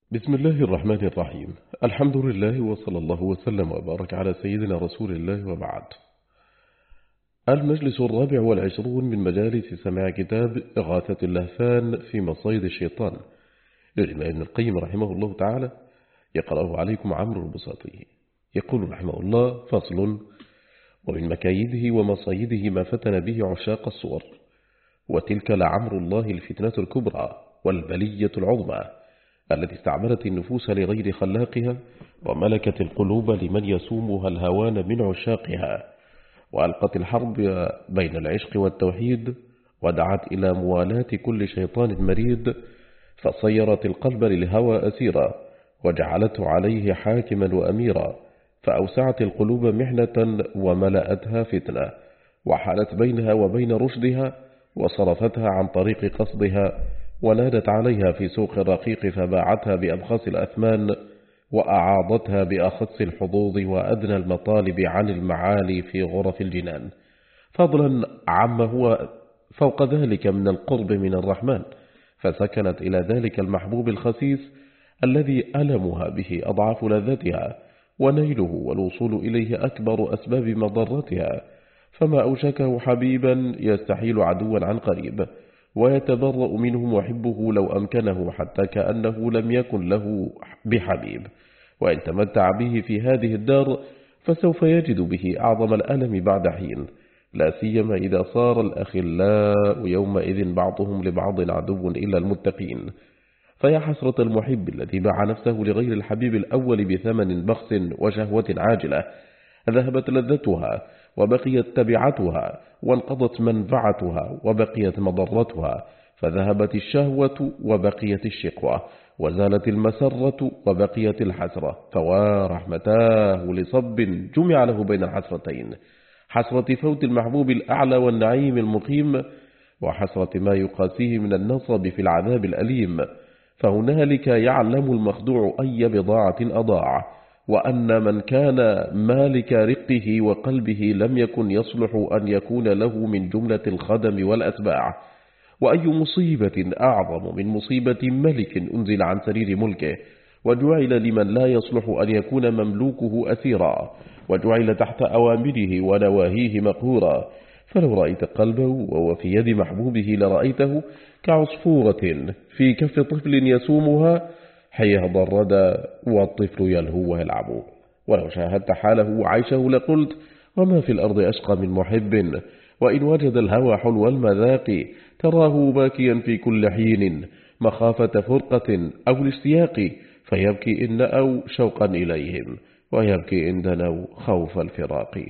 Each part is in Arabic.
بسم الله الرحمن الرحيم. الحمد لله وصلى الله وسلم وبارك على سيدنا رسول الله وبعد. المجلس 24 من مجالس سماع كتاب إغاثة اللهفان في مصايد الشيطان للإمام ابن القيم رحمه الله تعالى، يقرأه عليكم عمرو البساطي. يقول رحمه الله: فصل: ومن مكايده ومصايده ما فتن به عشاق الصور، وتلك لعمر الله الفتنة الكبرى والبلية العظمى التي استعملت النفوس لغير خلاقها، وملكت القلوب لمن يسومها الهوان من عشاقها، وألقت الحرب بين العشق والتوحيد، ودعت إلى موالاة كل شيطان مريد، فصيرت القلب للهوى أسيرا، وجعلته عليه حاكما وأميرا، فأوسعت القلوب محنة وملأتها فتنة، وحالت بينها وبين رشدها، وصرفتها عن طريق قصدها، ونادت عليها في سوق الرقيق فباعتها بأبخس الأثمان، وأعاضتها بأخص الحظوظ وأدنى المطالب عن المعالي في غرف الجنان، فضلا عما هو فوق ذلك من القرب من الرحمن، فسكنت إلى ذلك المحبوب الخسيس الذي ألمها به أضعاف لذتها، ونيله والوصول إليه أكبر أسباب مضرتها، فما أوشكه حبيبا يستحيل عدوا عن قريب، ويتبرأ منه محبه لو أمكنه، حتى كأنه لم يكن له بحبيب، وإن تمتع به في هذه الدار فسوف يجد به أعظم الألم بعد حين، لا سيما إذا صار الأخلاء يومئذ بعضهم لبعض عدو إلا المتقين. فيا حسرة المحب الذي باع نفسه لغير الحبيب الأول بثمن بخس وشهوة عاجلة، ذهبت لذتها وبقيت تبعتها، وانقضت منفعتها وبقيت مضرتها، فذهبت الشهوة وبقيت الشقوة، وزالت المسرة وبقيت الحسرة، فوا رحمتاه لصب جمع له بين الحسرتين: حسرة فوت المحبوب الأعلى والنعيم المقيم، وحسرة ما يقاسيه من النصب في العذاب الأليم. فهنالك يعلم المخدوع أي بضاعة أضاع، وأن من كان مالك رقه وقلبه لم يكن يصلح أن يكون له من جملة الخدم والأتباع. وأي مصيبة أعظم من مصيبة ملك أنزل عن سرير ملكه، وجعل لمن لا يصلح أن يكون مملوكه أسيرا، وجعل تحت أوامره ونواهيه مقهورا. فلو رأيت قلبه وهو في يد محبوبه لرأيته كعصفورة في كف طفل يسومها حيهض الردى والطفل يلهو ويلعب. ولو شاهدت حاله وعيشه لقلت: وما في الأرض أشقى من محب، وإن وجد الهوى حلو المذاق تراه باكيا في كل حين، مخافة فرقة أو الاشتياق، فيبكي إن أو شوقا إليهم، ويبكي إن دنوا خوف الفراق.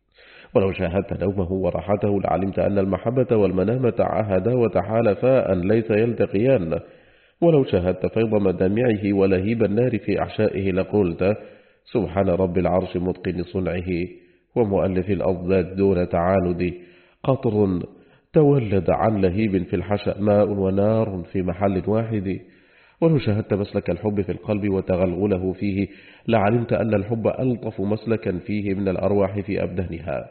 ولو شاهدت نومه وراحته لعلمت أن المحبة والمنامة عهدا وتحالفا أن ليس يلتقيان. ولو شاهدت فيض مدامعه ولهيب النار في أحشائه لقلت: سبحان رب العرش متقن صنعه ومؤلف الأضداد دون تعاند، قطر تولد عن لهيب في الحشأ ماء ونار في محل واحد. ولو شاهدت مسلك الحب في القلب وتغلغله فيه لعلمت أن الحب ألطف مسلكا فيه من الأرواح في أبدانها.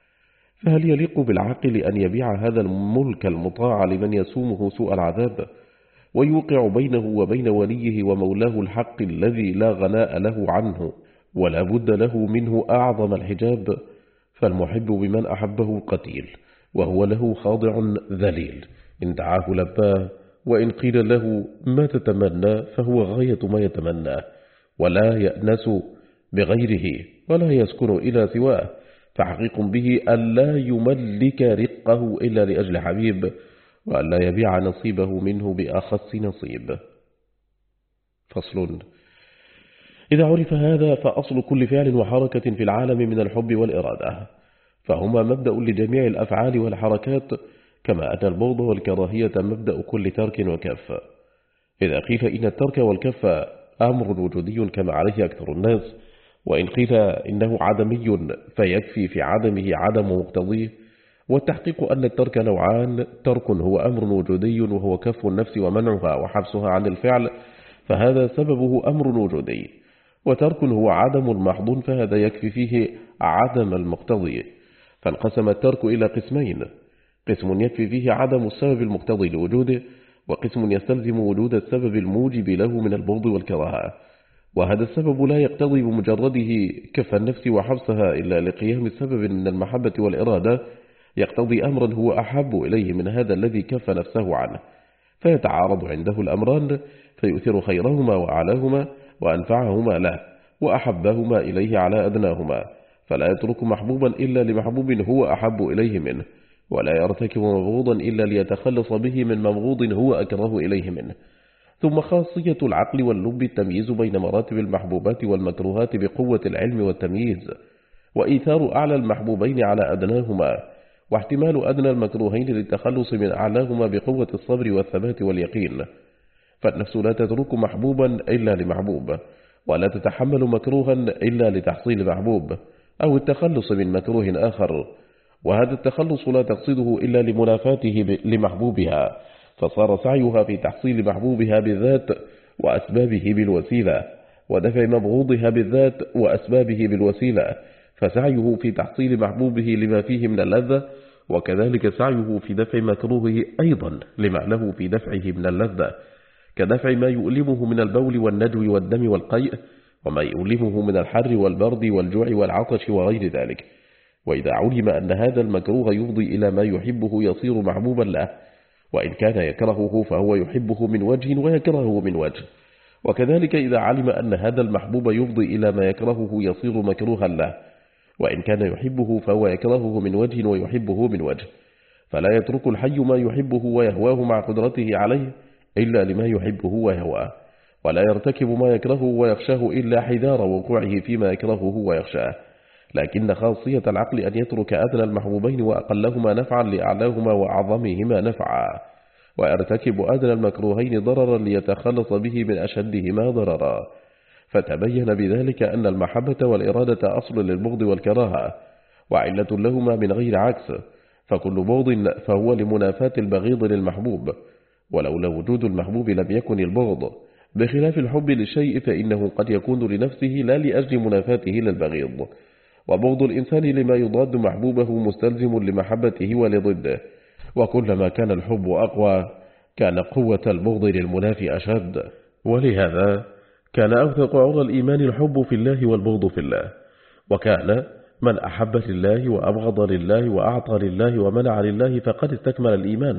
فهل يليق بالعاقل أن يبيع هذا الملك المطاع لمن يسومه سوء العذاب، ويوقع بينه وبين وليه ومولاه الحق الذي لا غناء له عنه ولا بد له منه أعظم الحجاب؟ فالمحب بمن أحبه قتيل، وهو له خاضع ذليل، إن دعاه لباه، وإن قيل له ما تتمنى فهو غاية ما يتمناه، ولا يأنس بغيره ولا يسكن إلى سواه، فحقيق به أن لا يملك رقه إلا لأجل حبيب، وأن لا يبيع نصيبه منه بأخص نصيب. فصل: إذا عرف هذا فأصل كل فعل وحركة في العالم من الحب والإرادة، فهما مبدأ لجميع الأفعال والحركات، كما أن البغض والكراهية مبدأ كل ترك وكف. إذا قيل إن الترك والكف أمر وجودي كما عليه أكثر الناس، وإن قيل إنه عدمي فيكفي في عدمه عدم مقتضيه. والتحقيق أن الترك نوعان: ترك هو أمر وجودي وهو كف النفس ومنعها وحبسها عن الفعل، فهذا سببه أمر وجودي، وترك هو عدم محض، فهذا يكفي فيه عدم المقتضي. فانقسم الترك إلى قسمين: قسم يكفي فيه عدم السبب المقتضي لوجوده، وقسم يستلزم وجود السبب الموجب له من البغض والكراهة، وهذا السبب لا يقتضي بمجرده كف النفس وحبسها إلا لقيام السبب من المحبة والإرادة يقتضي أمرا هو أحب إليه من هذا الذي كف نفسه عنه، فيتعارض عنده الأمران فيؤثر خيرهما وأعلاهما وأنفعهما له وأحبهما إليه على أدناهما، فلا يترك محبوبا إلا لمحبوب هو أحب إليه منه، ولا يرتكب مبغوضا إلا ليتخلص به من مبغوض هو أكره إليه منه. ثم خاصية العقل واللب التمييز بين مراتب المحبوبات والمكروهات بقوة العلم والتمييز، وإيثار أعلى المحبوبين على أدناهما، واحتمال أدنى المكروهين للتخلص من أعلاهما بقوة الصبر والثبات واليقين. فالنفس لا تترك محبوبا إلا لمحبوب، ولا تتحمل مكروها إلا لتحصيل محبوب أو التخلص من مكروه آخر، وهذا التخلص لا تقصده إلا لمنافاته لمحبوبها، فصار سعيها في تحصيل محبوبها بالذات وأسبابه بالوسيلة، ودفع مبغوضها بالذات وأسبابه بالوسيلة، فسعيه في تحصيل محبوبه لما فيه من اللذة، وكذلك سعيه في دفع مكروهه أيضا لما له في دفعه من اللذة، كدفع ما يؤلمه من البول والندو والدم والقيء، وما يؤلمه من الحر والبرد والجوع والعطش وغير ذلك. وإذا علم أن هذا المكروه يفضي إلى ما يحبه يصير محبوبا له، وإن كان يكرهه فهو يحبه من وجه ويكرهه من وجه، وكذلك إذا علم أن هذا المحبوب يفضي إلى ما يكرهه يصير مكروها له، وإن كان يحبه فهو يكرهه من وجه ويحبه من وجه. فلا يترك الحي ما يحبه ويهواه مع قدرته عليه إلا لما يحبه ويهواه، ولا يرتكب ما يكرهه ويخشاه إلا حذار وقوعه فيما يكرهه ويخشاه. لكن خاصية العقل أن يترك أدنى المحبوبين وأقلهما نفعا لأعلاهما وأعظمهما نفعا، ويرتكب أدنى المكروهين ضررا ليتخلص به من أشدهما ضررا. فتبين بذلك أن المحبة والإرادة أصل للبغض والكراهة، وعلة لهما من غير عكس، فكل بغض فهو لمنافاة البغيض للمحبوب، ولولا وجود المحبوب لم يكن البغض، بخلاف الحب للشيء فإنه قد يكون لنفسه لا لأجل منافاته للبغيض. وبغض الإنسان لما يضاد محبوبه مستلزم لمحبته ولضده، وكلما كان الحب أقوى كان قوة البغض للمنافي أشد. ولهذا كان أوثق عرى الإيمان الحب في الله والبغض في الله، وكان من أحب لله وأبغض لله وأعطى لله ومنع لله فقد استكمل الإيمان.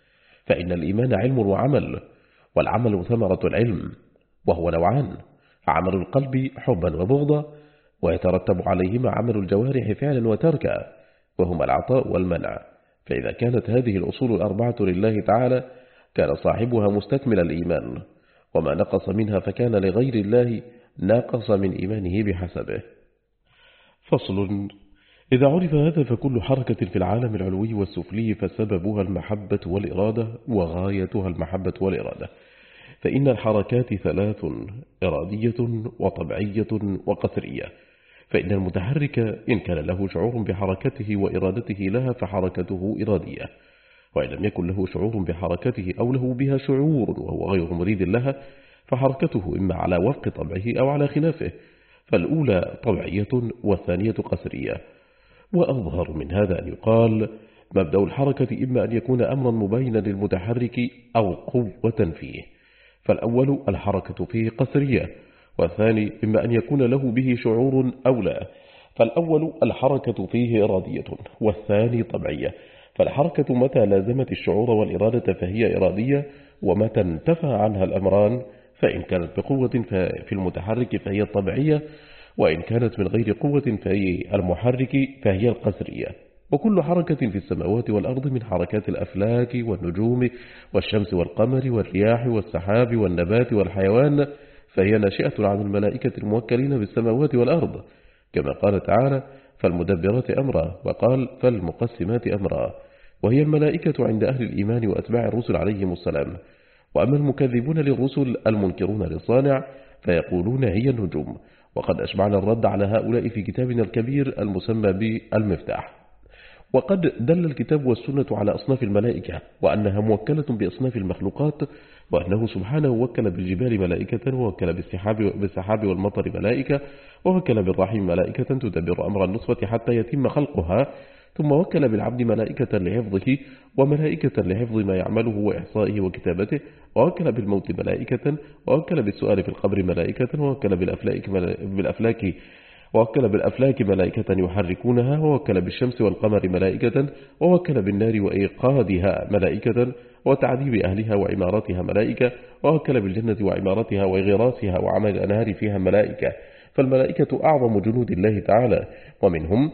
فإن الإيمان علم وعمل، والعمل ثمرة العلم، وهو نوعان: عمل القلب حبا وبغضا، ويترتب عليهما عمل الجوارح فعلا وتركا، وهما العطاء والمنع. فإذا كانت هذه الأصول الأربعة لله تعالى كان صاحبها مستكمل الإيمان، وما نقص منها فكان لغير الله ناقص من إيمانه بحسبه. فصل: إذا عرف هذا فكل حركة في العالم العلوي والسفلي فسببها المحبة والإرادة، وغايتها المحبة والإرادة. فإن الحركات ثلاث: إرادية وطبيعية وقسرية. فإن المتحرك إن كان له شعور بحركته وإرادته لها فحركته إرادية، وإن لم يكن له شعور بحركته أو له بها شعور وهو غير مريد لها فحركته إما على وفق طبعه أو على خلافه، فالأولى طبيعية والثانية قسرية. وأظهر من هذا أن يقال: مبدأ الحركة إما أن يكون أمرا مبينا للمتحرك أو قوة فيه، فالأول الحركة فيه قسرية، والثاني إما أن يكون له به شعور أو لا، فالأول الحركة فيه إرادية والثاني طبيعية. فالحركة متى لازمت الشعور والإرادة فهي إرادية، ومتى انتفى عنها الأمران فإن كانت بقوة في المتحرك فهي طبيعية، وإن كانت من غير قوة فهي المحرك فهي القسرية. وكل حركة في السماوات والأرض من حركات الأفلاك والنجوم والشمس والقمر والرياح والسحاب والنبات والحيوان فهي ناشئة عن الملائكة الموكلين بالسماوات والأرض، كما قال تعالى: فالمدبرات أمرا، وقال: فالمقسمات أمرا، وهي الملائكة عند أهل الإيمان وأتباع الرسل عليهم السلام. وأما المكذبون للرسل المنكرون للصانع فيقولون هي النجوم، وقد أشبعنا الرد على هؤلاء في كتابنا الكبير المسمى بالمفتاح. وقد دل الكتاب والسنة على أصناف الملائكة، وأنها موكلة بأصناف المخلوقات، وأنه سبحانه وكل بالجبال ملائكة، ووكل بالسحاب والمطر ملائكة، ووكل بالرحم ملائكة تدبر أمر النطفة حتى يتم خلقها، ثم وكل بالعبد ملائكة لحفظه وملائكة لحفظ ما يعمله وإحصائه وكتابته، ووكل بالموت ملائكة، ووكل بالسؤال في القبر ملائكة، ووكل بالأفلاك ملائكة يحركونها، ووكل بالشمس والقمر ملائكة، ووكل بالنار وإيقادها ملائكة، وتعذيب أهلها وعمارتها ملائكة، ووكل بالجنة وعمارتها وغراسها وعمل الأنهار فيها ملائكة. فالملائكة أعظم جنود الله تعالى، ومنهم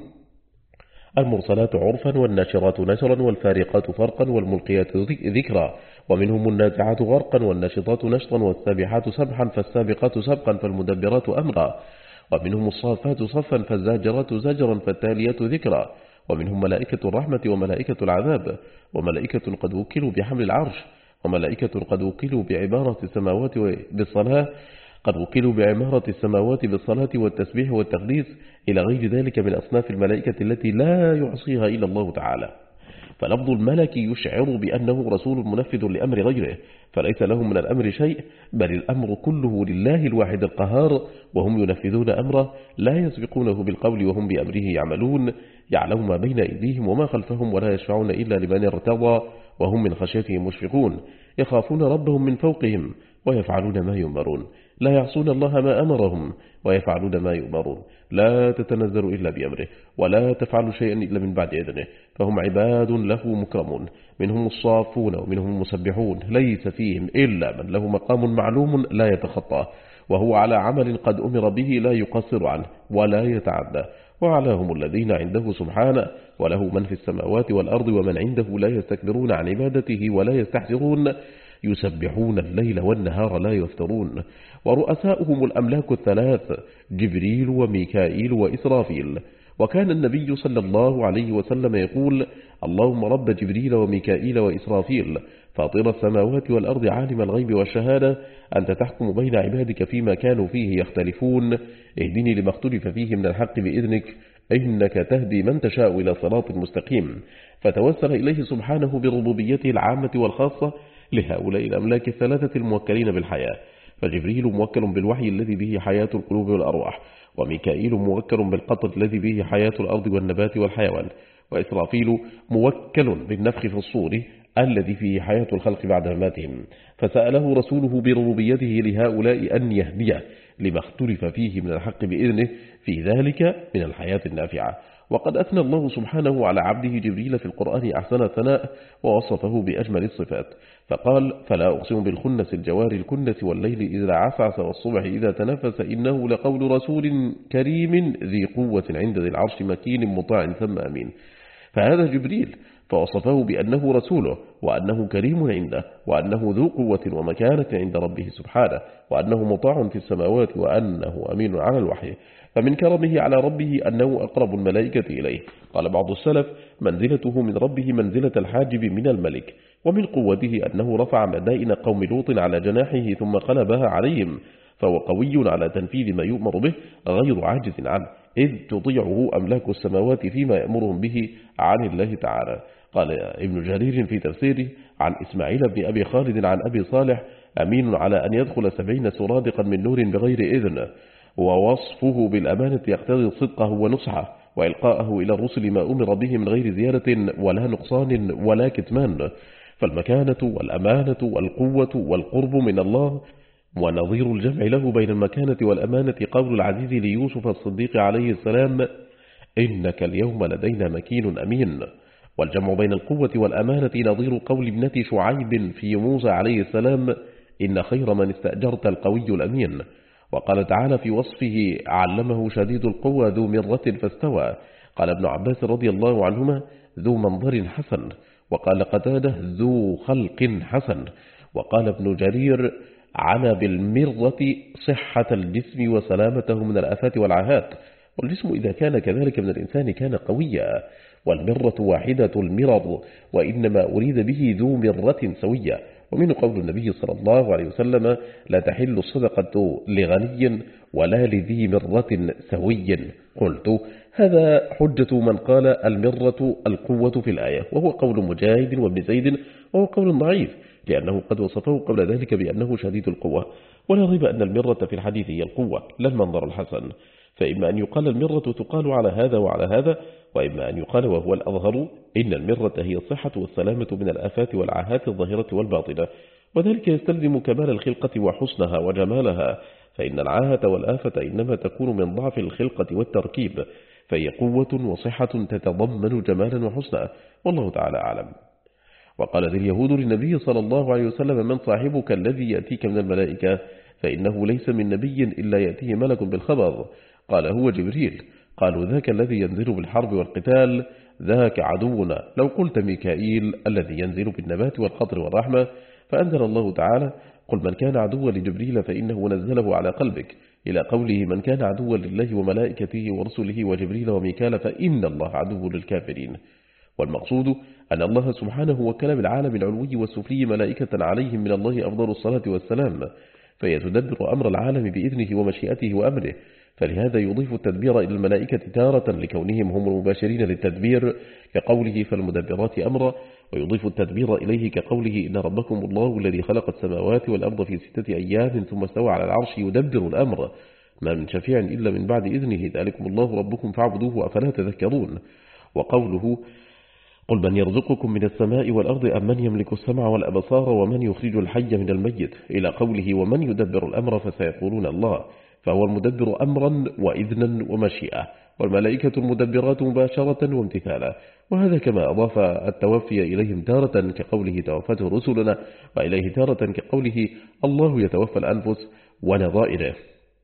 المرسلات عرفا والناشرات نشرا والفارقات فرقا والملقيات ذكرا، ومنهم النازعات غرقا والناشطات نشطا والسابحات سبحا فالسابقات سبقا فالمدبرات أمرا، ومنهم الصافات صفا فالزاجرات زجرا فالتاليات ذكرا، ومنهم ملائكة الرحمة وملائكة العذاب، وملائكة قد وكلوا بحمل العرش، وملائكة قد وكلوا بعمارة السماوات بالصلاة، قد وكلوا بعمارة السماوات بالصلاة والتسبيح والتقديس إلى غير ذلك من أصناف الملائكة التي لا يعصيها إلا الله تعالى. فلفظ الملك يشعر بأنه رسول منفذ لأمر غيره، فليس له من الأمر شيء، بل الأمر كله لله الواحد القهار، وهم ينفذون أمره لا يسبقونه بالقول وهم بأمره يعملون، يعلم ما بين أيديهم وما خلفهم ولا يشفعون إلا لمن ارتضى، وهم من خشيته مشفقون، يخافون ربهم من فوقهم ويفعلون ما يؤمرون، لا يعصون الله ما أمرهم ويفعلون ما يؤمرون، لا تتنزل إلا بأمره ولا تفعل شيئا إلا من بعد إذنه، فهم عباد له مكرمون، منهم الصافون ومنهم المسبحون، ليس فيهم إلا من له مقام معلوم لا يتخطاه، وهو على عمل قد أمر به لا يقصر عنه ولا يتعدى، وعلاهم الذين عنده سبحانه، وله من في السماوات والأرض ومن عنده لا يستكبرون عن عبادته ولا يستحسرون، يسبحون الليل والنهار لا يفترون. ورؤساؤهم الأملاك الثلاث جبريل وميكائيل وإسرافيل. وكان النبي صلى الله عليه وسلم يقول: اللهم رب جبريل وميكائيل وإسرافيل فاطر السماوات والأرض عالم الغيب والشهادة، أنت تحكم بين عبادك فيما كانوا فيه يختلفون، اهدني لما اختلف فيه من الحق بإذنك، إنك تهدي من تشاء إلى صراط مستقيم. فتوسل إليه سبحانه بربوبيته العامة والخاصة لهؤلاء الأملاك الثلاثة الموكلين بالحياة، فجبريل موكل بالوحي الذي به حياة القلوب والأرواح، وميكائيل موكل بالقطر الذي به حياة الأرض والنبات والحيوان، وإسرافيل موكل بالنفخ في الصور الذي فيه حياة الخلق بعد مماتهم. فسأله رسوله بربوبيته لهؤلاء أن يهديه لما اختلف فيه من الحق بإذنه في ذلك من الحياة النافعة. وقد أثنى الله سبحانه على عبده جبريل في القرآن أحسن ثناء، ووصفه بأجمل الصفات، فقال: فلا أقسم بالخنس الجوار الكنس والليل إذا عسعس والصبح إذا تنفس إنه لقول رسول كريم ذي قوة عند ذي العرش مكين مطاع ثم أمين. فهذا جبريل، فوصفه بأنه رسوله، وأنه كريم عنده، وأنه ذو قوة ومكانة عند ربه سبحانه، وأنه مطاع في السماوات، وأنه أمين على الوحي. فمن كرمه على ربه أنه أقرب الملائكة إليه. قال بعض السلف: منزلته من ربه منزلة الحاجب من الملك. ومن قوته أنه رفع مدائن قوم لوط على جناحه ثم قلبها عليهم، فهو قوي على تنفيذ ما يؤمر به غير عاجز عنه، إذ تطيعه أملاك السماوات فيما يأمرهم به عن الله تعالى. قال ابن جرير في تفسيره عن إسماعيل بن أبي خالد عن أبي صالح: أمين على أن يدخل 70 سرادقا من نور بغير إذن. ووصفه بالأمانة يقتضي صدقه ونصحه وإلقاءه إلى الرسل ما أمر به من غير زيادة ولا نقصان ولا كتمان. فالمكانة والأمانة والقوة والقرب من الله. ونظير الجمع له بين المكانة والأمانة قول العزيز ليوسف الصديق عليه السلام: إنك اليوم لدينا مكين أمين. والجمع بين القوة والأمانة نظير قول ابنة شعيب في موسى عليه السلام: إن خير من استأجرت القوي الأمين. وقال تعالى في وصفه: علمه شديد القوى ذو مرة فاستوى. قال ابن عباس رضي الله عنهما: ذو منظر حسن. وقال قتادة: ذو خلق حسن. وقال ابن جرير: عنا بالمرة صحة الجسم وسلامته من الآفات والعاهات. والجسم إذا كان كذلك من الإنسان كان قويا، والمرة واحدة المرض، وإنما أريد به ذو مرة سوية. ومن قول النبي صلى الله عليه وسلم: لا تحل الصدقة لغني ولا لذي مرة سوي. قلت: هذا حجة من قال المرة القوة في الآية، وهو قول مجاهد وابن زيد، وهو قول ضعيف، لأنه قد وصفه قبل ذلك بأنه شديد القوة. ولا ريب أن المرة في الحديث هي القوة لا المنظر الحسن، فإما أن يقال المرة تقال على هذا وعلى هذا، وإما أن يقال وهو الأظهر إن المرة هي الصحة والسلامة من الآفات والعاهات الظاهرة والباطنة، وذلك يستلزم كمال الخلقة وحسنها وجمالها، فإن العاهة والآفة إنما تكون من ضعف الخلقة والتركيب، فهي قوة وصحة تتضمن جمالا وحسنا، والله تعالى أعلم. وقالت اليهود للنبي صلى الله عليه وسلم: من صاحبك الذي يأتيك من الملائكة؟ فإنه ليس من نبي إلا يأتيه ملك بالخبر. قال: هو جبريل. قالوا: ذاك الذي ينزل بالحرب والقتال، ذاك عدونا. لو قلت ميكائيل الذي ينزل بالنبات والقطر والرحمة. فأنزل الله تعالى: قل من كان عدوا لجبريل فإنه نزله على قلبك، إلى قوله: من كان عدوا لله وملائكته ورسله وجبريل وميكال فإن الله عدو للكافرين. والمقصود أن الله سبحانه وكل بالعالم العلوي والسفلي ملائكة عليهم من الله أفضل الصلاة والسلام، فهي تدبر أمر العالم بإذنه ومشيئته وأمره، فلهذا يضيف التدبير إلى الملائكة تارة لكونهم هم المباشرين للتدبير كقوله: فالمدبرات أمرا، ويضيف التدبير إليه كقوله: إن ربكم الله الذي خلق السماوات والأرض في 6 أيام ثم استوى على العرش يدبر الأمر، ما من شفيع إلا من بعد إذنه، ذلكم الله ربكم فاعبدوه أفلا تذكرون. وقوله: قل من يرزقكم من السماء والأرض أم من يملك السمع والأبصار ومن يخرج الحي من الميت، إلى قوله: ومن يدبر الأمر فسيقولون الله، فهو المدبر أمرا وإذنا ومشيئة، والملائكة المدبرات مباشرة وامتثالا، وهذا كما أضاف التوفي إليهم تارة كقوله: توفته رسلنا، وإليه تارة كقوله: الله يتوفى الأنفس ونظائره.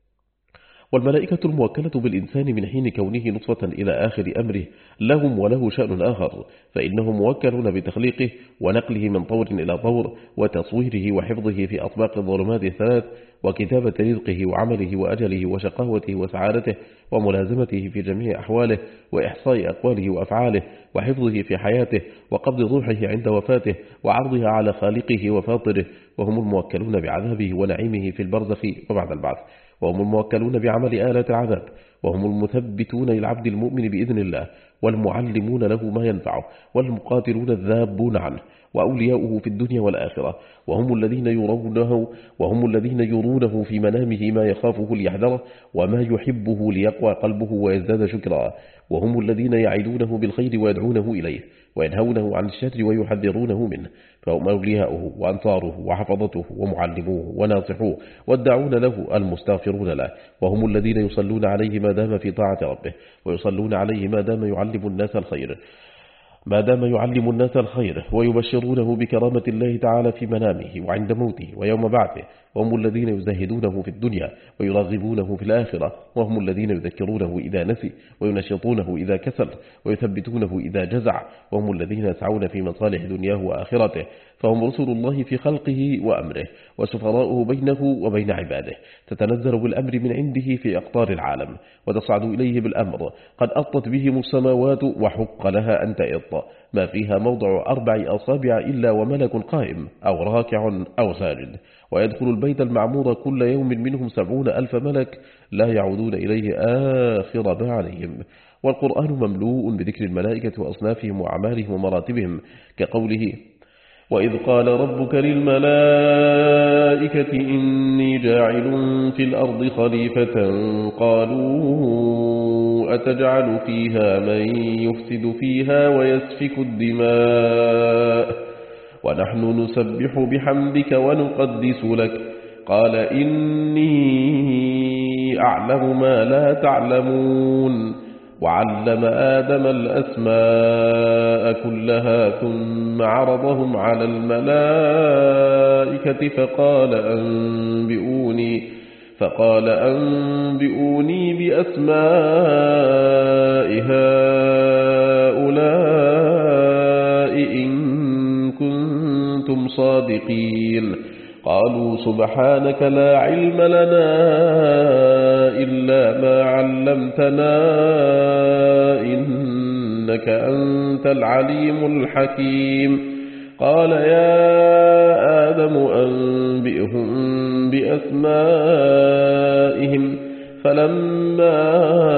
والملائكة الموكلة بالإنسان من حين كونه نطفة إلى آخر أمره لهم وله شأن آخر، فإنهم موكلون بتخليقه ونقله من طور إلى طور وتصويره وحفظه في أطباق الظلمات الثلاث، وكتابة رزقه وعمله وأجله وشقاوته وسعادته وملازمته في جميع أحواله، وإحصاء أقواله وأفعاله، وحفظه في حياته، وقبض روحه عند وفاته، وعرضها على خالقه وفاطره، وهم الموكلون بعذابه ونعيمه في البرزخ وبعد البعث، وهم الموكلون بعمل آلات العذاب، وهم المثبتون للعبد المؤمن بإذن الله، والمعلمون له ما ينفعه، والمقاتلون الذابون عنه، وأولياؤه في الدنيا والآخرة، وهم الذين يرونه في منامه ما يخافه ليحذره وما يحبه ليقوى قلبه ويزداد شكرا، وهم الذين يعدونه بالخير ويدعونه إليه وينهونه عن الشر ويحذرونه منه، فهم أولياؤه وأنصاره وحفظته ومعلموه وناصحوه والدعون له المستغفرون له، وهم الذين يصلون عليه ما دام في طاعة ربه، ويصلون عليه ما دام يعلم الناس الخير ويبشرونه بكرامة الله تعالى في منامه وعند موته ويوم بعثه، وهم الذين يزهدونه في الدنيا ويرغبونه في الآخرة، وهم الذين يذكرونه إذا نسي وينشطونه إذا كسل ويثبتونه إذا جزع، وهم الذين يسعون في مصالح دنياه وآخرته، فهم رسل الله في خلقه وأمره وسفراؤه بينه وبين عباده، تتنزل بالأمر من عنده في أقطار العالم وتصعد إليه بالأمر، قد أطت بهم السماوات وحق لها أن تئط، ما فيها موضع 4 أصابع إلا وملك قائم أو راكع أو ساجد، ويدخل البيت المعمور كل يوم منهم 70,000 ملك لا يعودون إليه آخر ما عليهم. والقرآن مملوء بذكر الملائكة وأصنافهم وأعمالهم ومراتبهم كقوله: وإذ قال ربك للملائكة إني جاعل في الأرض خليفة قالوا أتجعل فيها من يفسد فيها ويسفك الدماء ونحن نسبح بحمدك ونقدس لك قال إني أعلم ما لا تعلمون. وعلم آدم الأسماء كلها ثم عرضهم على الملائكة فقال أنبئوني بأسماء هؤلاء إن كنتم صادقين. قالوا سبحانك لا علم لنا إلا ما علمتنا إنك أنت العليم الحكيم. قال يا آدم أنبئهم بأسمائهم فلما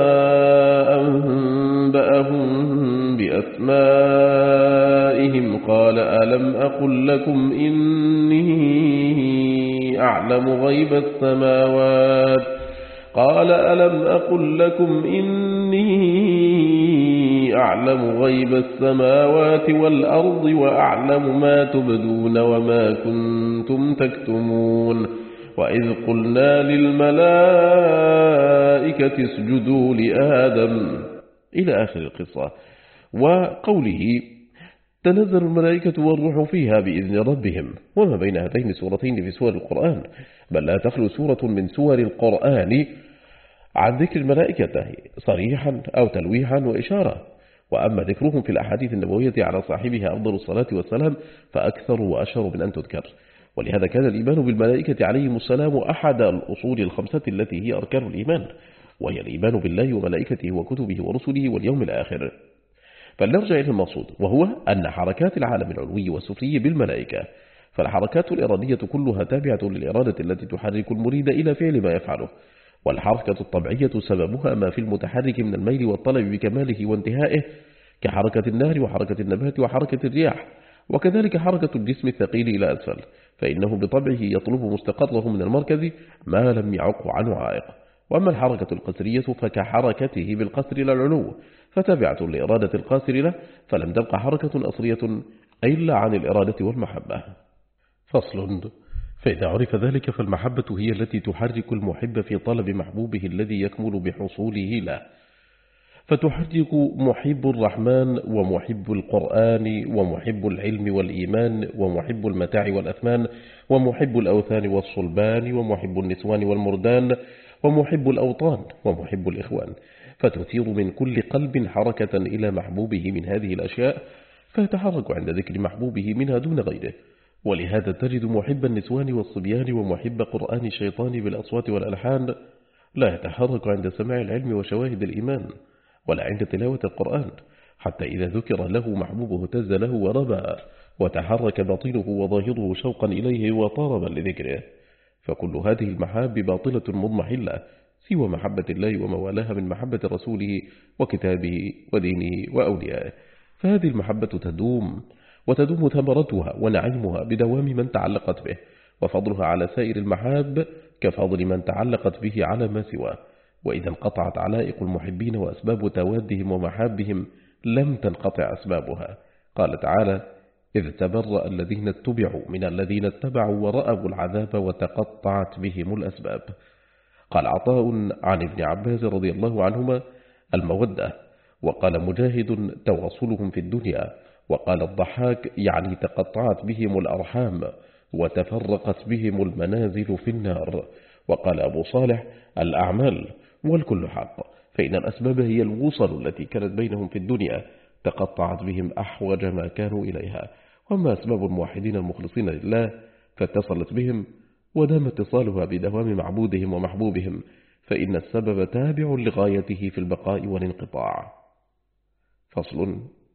أنبأهم بأسمائهم قال ألم أقل لكم إني أعلم غيب السماوات قال ألم أقل لكم إني أعلم غيب السماوات والأرض وأعلم ما تبدون وما كنتم تكتمون وإذ قلنا للملائكة اسجدوا لآدم إلى آخر القصة. وقوله تنزل الملائكة والروح فيها بإذن ربهم، وما بين هاتين السورتين في سور القرآن، بل لا تخلو سورة من سور القرآن عن ذكر الملائكة صريحا أو تلويحا وإشارة. وأما ذكرهم في الأحاديث النبوية على صاحبها أفضل الصلاة والسلام فأكثر وأشهر من أن تذكر. ولهذا كان الإيمان بالملائكة عليهم السلام أحد الأصول الخمسة التي هي أركان الإيمان، وهي الإيمان بالله وملائكته وكتبه ورسله واليوم الآخر. فلنرجع إلى المقصود، وهو أن حركات العالم العلوي والسفلي بالملائكة، فالحركات الإرادية كلها تابعة للإرادة التي تحرك المريد إلى فعل ما يفعله، والحركة الطبيعية سببها ما في المتحرك من الميل والطلب بكماله وانتهائه، كحركة النار وحركة النبات وحركة الرياح، وكذلك حركة الجسم الثقيل إلى أسفل، فإنه بطبعه يطلب مستقره من المركز ما لم يعق عنه عائق. وأما الحركة القسرية فكحركته بالقسر إلى العلو، فتابعة لإرادة القاسر له، فلم تبقى حركة أصلية إلا عن الإرادة والمحبة. فصل. فإذا عرف ذلك فالمحبة هي التي تحرك المحب في طلب محبوبه الذي يكمل بحصوله له، فتحرك محب الرحمن ومحب القرآن ومحب العلم والإيمان ومحب المتاع والأثمان ومحب الأوثان والصلبان ومحب النسوان والمردان ومحب الأوطان ومحب الإخوان، فتثير من كل قلب حركة إلى محبوبه من هذه الأشياء، فيتحرك عند ذكر محبوبه منها دون غيره. ولهذا تجد محب النسوان والصبيان ومحب قرآن الشيطان بالأصوات والألحان لا يتحرك عند سماع العلم وشواهد الإيمان ولا عند تلاوة القرآن، حتى إذا ذكر له محبوبه اهتز له وربى، وتحرك باطنه وظاهره شوقا إليه وطربا لذكره. فكل هذه المحاب باطلة مضمحلة سوى محبة الله وموالاها من محبة رسوله وكتابه ودينه وأوليائه، فهذه المحبة تدوم، وتدوم ثمرتها ونعيمها بدوام من تعلقت به، وفضلها على سائر المحاب كفضل من تعلقت به على ما سواه. وإذا انقطعت علائق المحبين وأسباب توادهم ومحابهم لم تنقطع أسبابها. قال تعالى: إذ تبرأ الذين اتبعوا من الذين اتبعوا ورأوا العذاب وتقطعت بهم الأسباب. قال عطاء عن ابن عباس رضي الله عنهما: المودة. وقال مجاهد: تواصلهم في الدنيا. وقال الضحاك: يعني تقطعت بهم الأرحام وتفرقت بهم المنازل في النار. وقال أبو صالح: الأعمال، والكل حق، فإن الأسباب هي الوصل التي كانت بينهم في الدنيا تقطعت بهم أحوج ما كانوا إليها. وما أسباب الموحدين المخلصين لله فاتصلت بهم ودام اتصالها بدوام معبودهم ومحبوبهم، فإن السبب تابع لغايته في البقاء والانقطاع. فصل.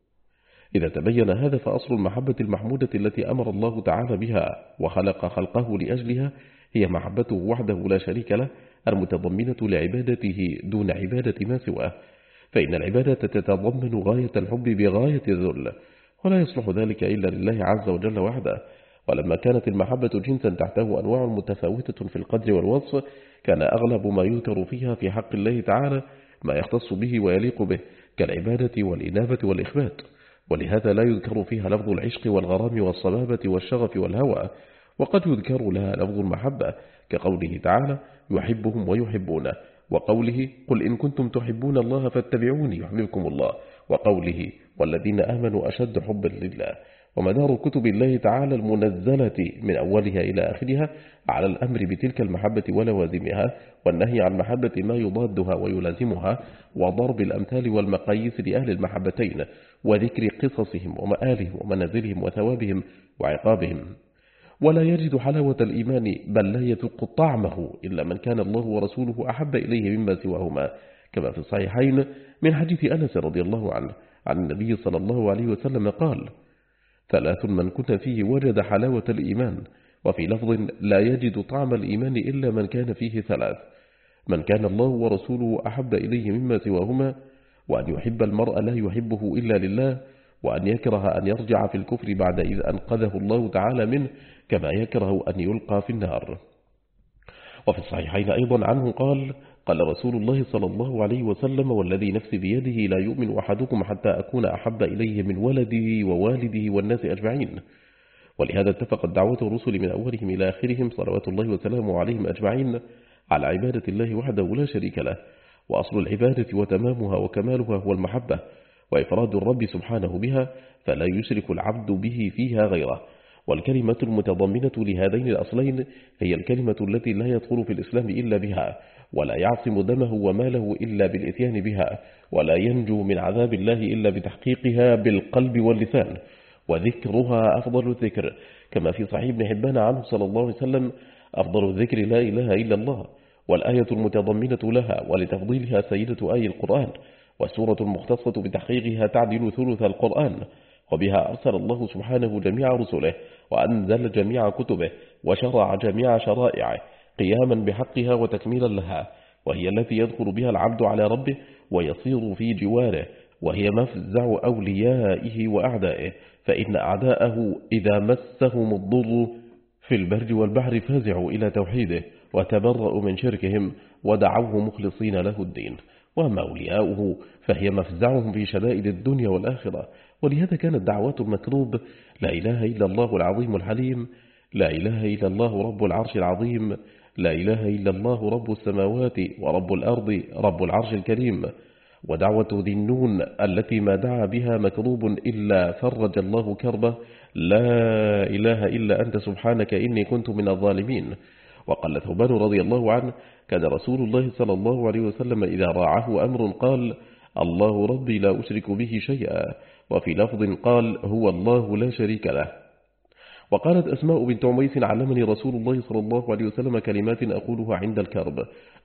إذا تبين هذا فأصل المحبة المحمودة التي أمر الله تعالى بها وخلق خلقه لأجلها هي محبته وحده لا شريك له، المتضمنة لعبادته دون عبادة ما سواه، فإن العبادة تتضمن غاية الحب بغاية الذل، ولا يصلح ذلك إلا لله عز وجل وحده. ولما كانت المحبة جنسا تحته أنواع متفاوتة في القدر والوصف، كان أغلب ما يذكر فيها في حق الله تعالى ما يختص به ويليق به كالعبادة والإنابة والإخبات، ولهذا لا يذكر فيها لفظ العشق والغرام والصبابة والشغف والهوى، وقد يذكر لها لفظ المحبة كقوله تعالى: يحبهم ويحبونه، وقوله: قل إن كنتم تحبون الله فاتبعوني يحببكم الله، وقوله: والذين آمنوا أشد حبا لله. ومدار كتب الله تعالى المنزلة من أولها إلى آخرها على الأمر بتلك المحبة ولوازمها، والنهي عن محبة ما يضادها ويلازمها، وضرب الأمثال والمقاييس لأهل المحبتين، وذكر قصصهم ومآلهم ومنازلهم وثوابهم وعقابهم. ولا يجد حلاوة الإيمان بل لا يذوق طعمه إلا من كان الله ورسوله أحب إليه مما سواهما، كما في الصحيحين من حديث أنس رضي الله عنه عن النبي صلى الله عليه وسلم قال: 3 من كن فيه وجد حلاوة الإيمان. وفي لفظ: لا يجد طعم الإيمان إلا من كان فيه 3: من كان الله ورسوله أحب إليه مما سواهما، وأن يحب المرء لا يحبه إلا لله، وأن يكره أن يرجع في الكفر بعد إذ أنقذه الله تعالى منه، كما يكره أن يلقى في النار. وفي الصحيحين أيضا عنه قال: قال رسول الله صلى الله عليه وسلم: والذي نفسي بيده لا يؤمن أحدكم حتى أكون أحب إليه من ولده ووالده والناس أجمعين. ولهذا اتفقت دعوة الرسل من أولهم إلى آخرهم صلوات الله وسلامه عليهم أجمعين على عبادة الله وحده لا شريك له، وأصل العبادة وتمامها وكمالها هو المحبة وإفراد الرب سبحانه بها، فلا يشرك العبد به فيها غيره. والكلمة المتضمنة لهذين الأصلين هي الكلمة التي لا يدخل في الإسلام إلا بها، ولا يعصم دمه وماله إلا بالإتيان بها، ولا ينجو من عذاب الله إلا بتحقيقها بالقلب واللسان، وذكرها أفضل الذكر، كما في صحيح ابن حبان عنه صلى الله عليه وسلم: أفضل الذكر لا إله إلا الله. والآية المتضمنة لها ولتفضيلها سيدة آي القرآن، والسورة المختصة بتحقيقها تعدل ثلث القرآن، وبها أرسل الله سبحانه جميع رسله، وأنزل جميع كتبه، وشرع جميع شرائعه قياما بحقها وتكميلا لها، وهي التي يدخل بها العبد على ربه ويصير في جواره، وهي مفزع أوليائه وأعدائه، فإن أعداءه إذا مسهم الضر في البر والبحر فازعوا إلى توحيده وتبرأوا من شركهم ودعوه مخلصين له الدين. وأما أولياؤه فهي مفزعهم في شدائد الدنيا والآخرة. ولهذا كانت دعوات المكروب: لا إله إلا الله العظيم الحليم، لا إله إلا الله رب العرش العظيم، لا إله إلا الله رب السماوات ورب الأرض رب العرش الكريم. ودعوة ذي النون التي ما دعا بها مكروب إلا فرج الله كربه: لا إله إلا أنت سبحانك إني كنت من الظالمين. وقال ثوبان رضي الله عنه: كان رسول الله صلى الله عليه وسلم إذا راعه أمر قال: الله ربي لا أشرك به شيئا. وفي لفظ قال: هو الله لا شريك له. وقالت أسماء بنت عميس: علمني رسول الله صلى الله عليه وسلم كلمات أقولها عند الكرب: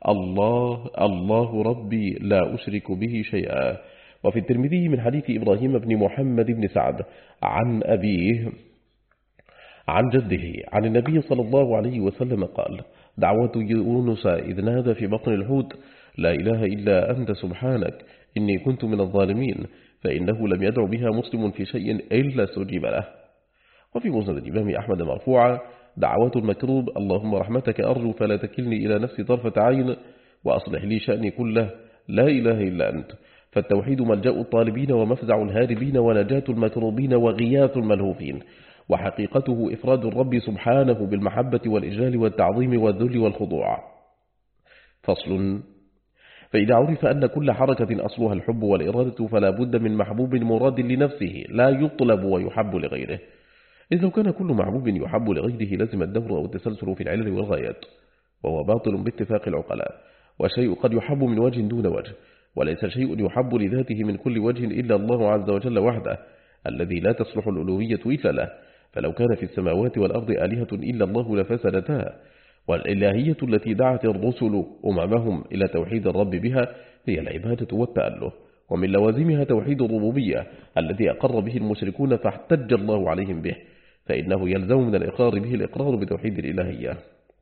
الله ربي لا أشرك به شيئا. وفي الترمذي من حديث إبراهيم بن محمد بن سعد عن أبيه عن جده عن النبي صلى الله عليه وسلم قال: دعوة يونس إذ نادى في بطن الحوت: لا إله إلا أنت سبحانك إني كنت من الظالمين، فإنه لم يدع بها مسلم في شيء إلا استجيب له. وفي مسند الإمام أحمد مرفوعة: دعوات المكروب: اللهم رحمتك أرجو فلا تكلني إلى نفسي طرفة عين، وأصلح لي شأني كله، لا إله إلا أنت. فالتوحيد ملجأ الطالبين ومفزع الهاربين ونجاة المكروبين وغياث الملهوفين، وحقيقته إفراد الرب سبحانه بالمحبة والإجلال والتعظيم والذل والخضوع. فصل: فإذا عرف أن كل حركة أصلها الحب والإرادة فلا بد من محبوب مراد لنفسه لا يطلب ويحب لغيره. إذ لو كان كل محبوب يحب لغيره لزم الدور أو التسلسل في العلل والغايات، وهو باطل باتفاق العقلاء. والشيء قد يحب من وجه دون وجه، وليس شيء يحب لذاته من كل وجه إلا الله عز وجل وحده الذي لا تصلح الألوهية إلا له. فلو كان في السماوات والأرض آلهة إلا الله لفسدتا. والإلهية التي دعت الرسل أممهم إلى توحيد الرب بها هي العبادة والتأله، ومن لوازمها توحيد الربوبية الذي أقر به المشركون فاحتج الله عليهم به، فإنه يلزم من الإقرار به الإقرار بتوحيد الإلهية.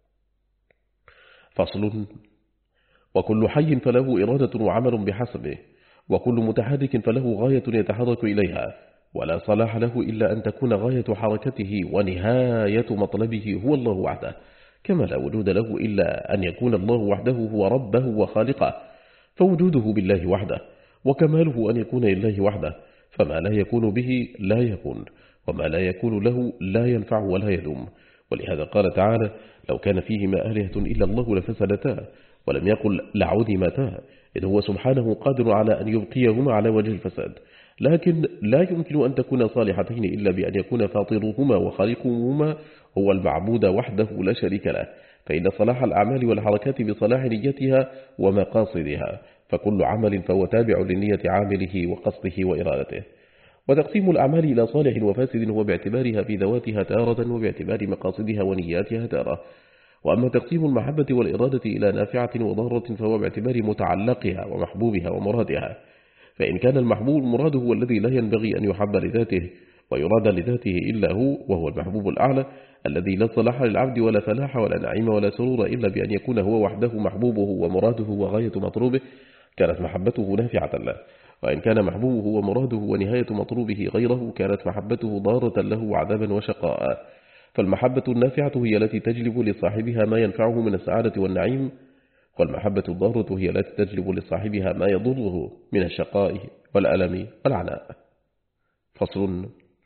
فصل: وكل حي فله إرادة وعمل بحسبه، وكل متحرك فله غاية يتحرك إليها، ولا صلاح له إلا أن تكون غاية حركته ونهاية مطلبه هو الله وحده، كما لا وجود له إلا أن يكون الله وحده هو ربه وخالقه، فوجوده بالله وحده، وكماله أن يكون لله وحده، فما لا يكون به لا يكون، وما لا يكون له لا ينفع ولا يدوم. ولهذا قال تعالى: لو كان فيهما آلهة إلا الله لفسدتا، ولم يقل لعدمتا، إذ هو سبحانه قادر على أن يبقيهما على وجه الفساد، لكن لا يمكن أن تكون صالحتين إلا بأن يكون فاطرهما وخالقهما هو المعبود وحده لا شريك له، فإن صلاح الأعمال والحركات بصلاح نيتها ومقاصدها، فكل عمل فهو تابع لنية عامله وقصده وإرادته. وتقسيم الأعمال إلى صالح وفاسد هو باعتبارها في ذواتها تارة وباعتبار مقاصدها ونياتها تارة. وأما تقسيم المحبة والإرادة إلى نافعة وضارة فهو باعتبار متعلقها ومحبوبها ومرادها، فإن كان المحبوب المراد هو الذي لا ينبغي أن يحب لذاته ويراد لذاته إلا هو، وهو المحبوب الأعلى الذي لا صلاح للعبد ولا فلاح ولا نعيم ولا سرور إلا بأن يكون هو وحده محبوبه ومراده وغاية مطلوبه، كانت محبته نافعة له. وإن كان محبوبه ومراده ونهاية مطلوبه غيره كانت محبته ضارة له وعذابا وشقاء. فالمحبة النافعة هي التي تجلب لصاحبها ما ينفعه من السعادة والنعيم، والمحبة الضارة هي التي تجلب لصاحبها ما يضره من الشقاء والألم والعناء. فصل.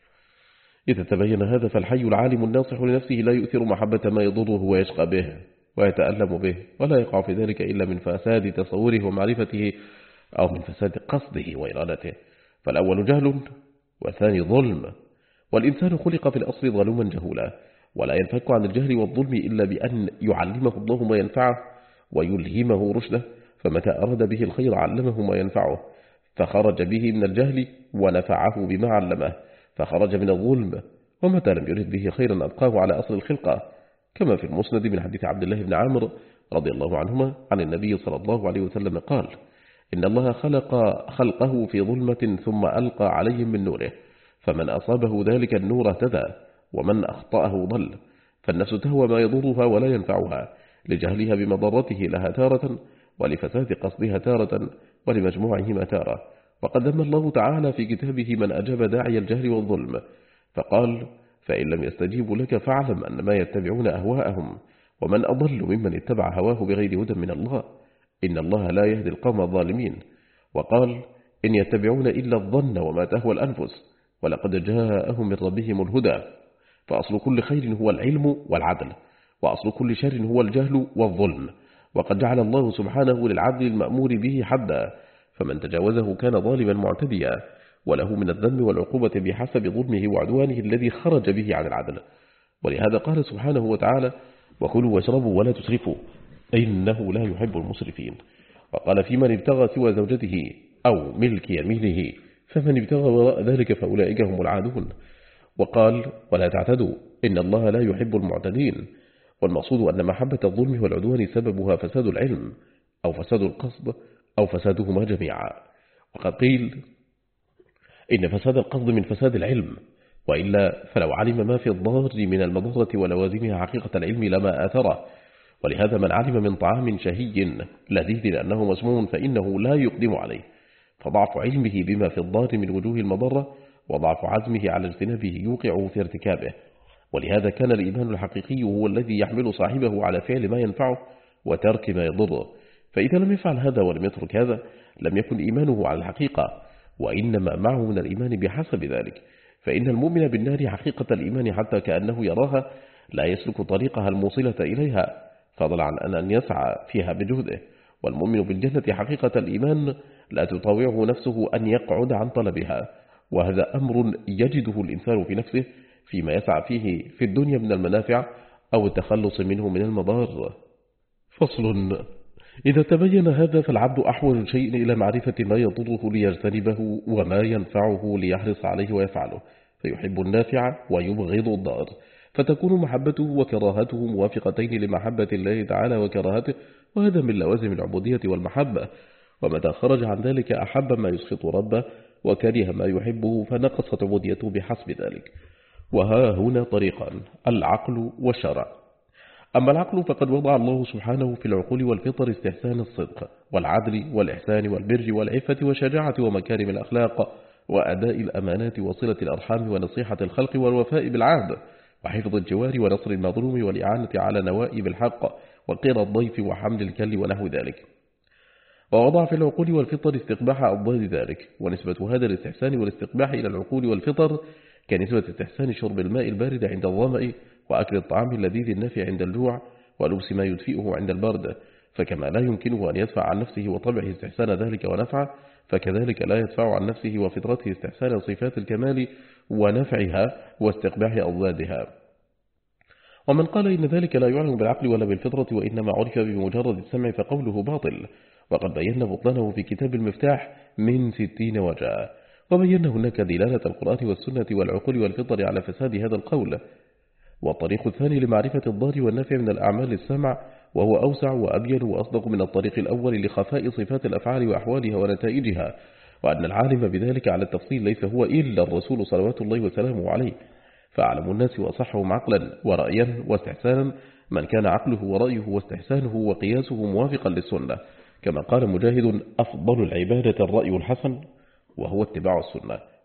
إذا تبين هذا فالحي العالم الناصح لنفسه لا يؤثر محبة ما يضره ويشقى به ويتألم به، ولا يقع في ذلك إلا من فساد تصوره ومعرفته أو من فساد قصده وإرادته، فالأول جهل والثاني ظلم، والإنسان خلق في الأصل ظلوما جهولا، ولا ينفك عن الجهل والظلم إلا بأن يعلمه الله ما ينفعه ويلهمه رشده، فمتى أراد به الخير علمه ما ينفعه فخرج به من الجهل ونفعه بما علمه فخرج من الظلم، ومتى لم يرد به خيرا أبقاه على أصل الخلقة، كما في المسند من حديث عبد الله بن عمرو رضي الله عنهما عن النبي صلى الله عليه وسلم قال: إن الله خلق خلقه في ظلمة ثم ألقى عليهم من نوره، فمن أصابه ذلك النور اهتدى ومن أخطأه ضل، فالنفس تهوى ما يضرها ولا ينفعها لجهلها بمضرته لها تارة، ولفساد قصدها تارة، ولمجموعهما تارة. وقد ذم الله تعالى في كتابه من أجاب داعي الجهل والظلم، فقال: فإن لم يستجيبوا لك فاعلم أن ما يتبعون أهواءهم، ومن أضل ممن اتبع هواه بغير هدى من الله، إن الله لا يهدي القوم الظالمين. وقال: إن يتبعون إلا الظن وما تهوى الأنفس، ولقد جاءهم من ربهم الهدى. فأصل كل خير هو العلم والعدل، وأصل كل شر هو الجهل والظلم، وقد جعل الله سبحانه للعدل المأمور به حدا، فمن تجاوزه كان ظالما معتديا، وله من الذنب والعقوبة بحسب ظلمه وعدوانه الذي خرج به عن العدل. ولهذا قال سبحانه وتعالى: وكلوا واشربوا ولا تسرفوا إنه لا يحب المسرفين. وقال: في من ابتغى سوى زوجته أو ملك يمينه فمن ابتغى وراء ذلك فأولئك هم العادون. وقال: ولا تعتدوا إن الله لا يحب المعتدين. والمقصود أن محبة الظلم والعدوان سببها فساد العلم أو فساد القصد أو فسادهما جميعا. وقد قيل إن فساد القصد من فساد العلم، وإلا فلو علم ما في الضار من المضرة ولوازمها حقيقة العلم لما آثره. ولهذا من علم من طعام شهي لذيذ أنه مسموم فإنه لا يقدم عليه، فضعف علمه بما في الضار من وجوه المضرة وضعف عزمه على اجتنابه يوقعه في ارتكابه. ولهذا كان الإيمان الحقيقي هو الذي يحمل صاحبه على فعل ما ينفعه وترك ما يضره، فإذا لم يفعل هذا ولم يترك هذا لم يكن إيمانه على الحقيقة، وإنما معه من الإيمان بحسب ذلك. فإن المؤمن بالنار حقيقة الإيمان حتى كأنه يراها لا يسلك طريقها الموصلة إليها، فضلا عن أن يسعى فيها بجهده. والمؤمن بالجنة حقيقة الإيمان لا تطاوعه نفسه أن يقعد عن طلبها، وهذا أمر يجده الإنسان في نفسه فيما يسعى فيه في الدنيا من المنافع أو التخلص منه من المضار. فصل. إذا تبين هذا فالعبد أحوج شيء إلى معرفة ما يضره ليجتنبه وما ينفعه ليحرص عليه ويفعله، فيحب النافع ويبغض الضار، فتكون محبته وكراهته موافقتين لمحبة الله تعالى وكراهته، وهذا من لوازم العبودية والمحبة. ومتى خرج عن ذلك أحب ما يسخط ربه وكره ما يحبه فنقصت عبوديته بحسب ذلك. وها هنا طريقان: العقل والشرع. أما العقل فقد وضع الله سبحانه في العقول والفطر استحسان الصدق والعدل والإحسان والبر والعفة والشجاعة ومكارم الأخلاق وأداء الأمانات وصلة الأرحام ونصيحة الخلق والوفاء بالعهد وحفظ الجوار ونصر المظلوم والإعانة على نوائب الحق وقير الضيف وحمل الكل ونحو ذلك. ووضع في العقول والفطر استقباح أضداد ذلك، ونسبة هذا الاستحسان والاستقباح إلى العقول والفطر كنسبة استحسان شرب الماء البارد عند الظمأ وأكل الطعام اللذيذ النافع عند الجوع ولبس ما يدفئه عند البرد، فكما لا يمكنه أن يدفع عن نفسه وطبعه استحسان ذلك ونفعه، فكذلك لا يدفع عن نفسه وفطرته استحسان صفات الكمال ونفعها واستقباح أضدادها. ومن قال إن ذلك لا يعلم بالعقل ولا بالفطرة وإنما عرف بمجرد السمع فقوله باطل، وقد بينا بطلانه في كتاب المفتاح من 60 وجه، وبينا هناك دلالة القرآن والسنة والعقول والفطر على فساد هذا القول. والطريق الثاني لمعرفة الضار والنافع من الأعمال السمع، وهو أوسع وأبين وأصدق من الطريق الأول لخفاء صفات الأفعال وأحوالها ونتائجها، وأن العالم بذلك على التفصيل ليس هو إلا الرسول صلوات الله وسلامه عليه، فأعلم الناس وأصحهم عقلا ورأيا واستحسانا من كان عقله ورأيه واستحسانه وقياسه موافقا للسنة، كما قال مجاهد: أفضل العبادة الرأي الحسن وهو اتباع السنة.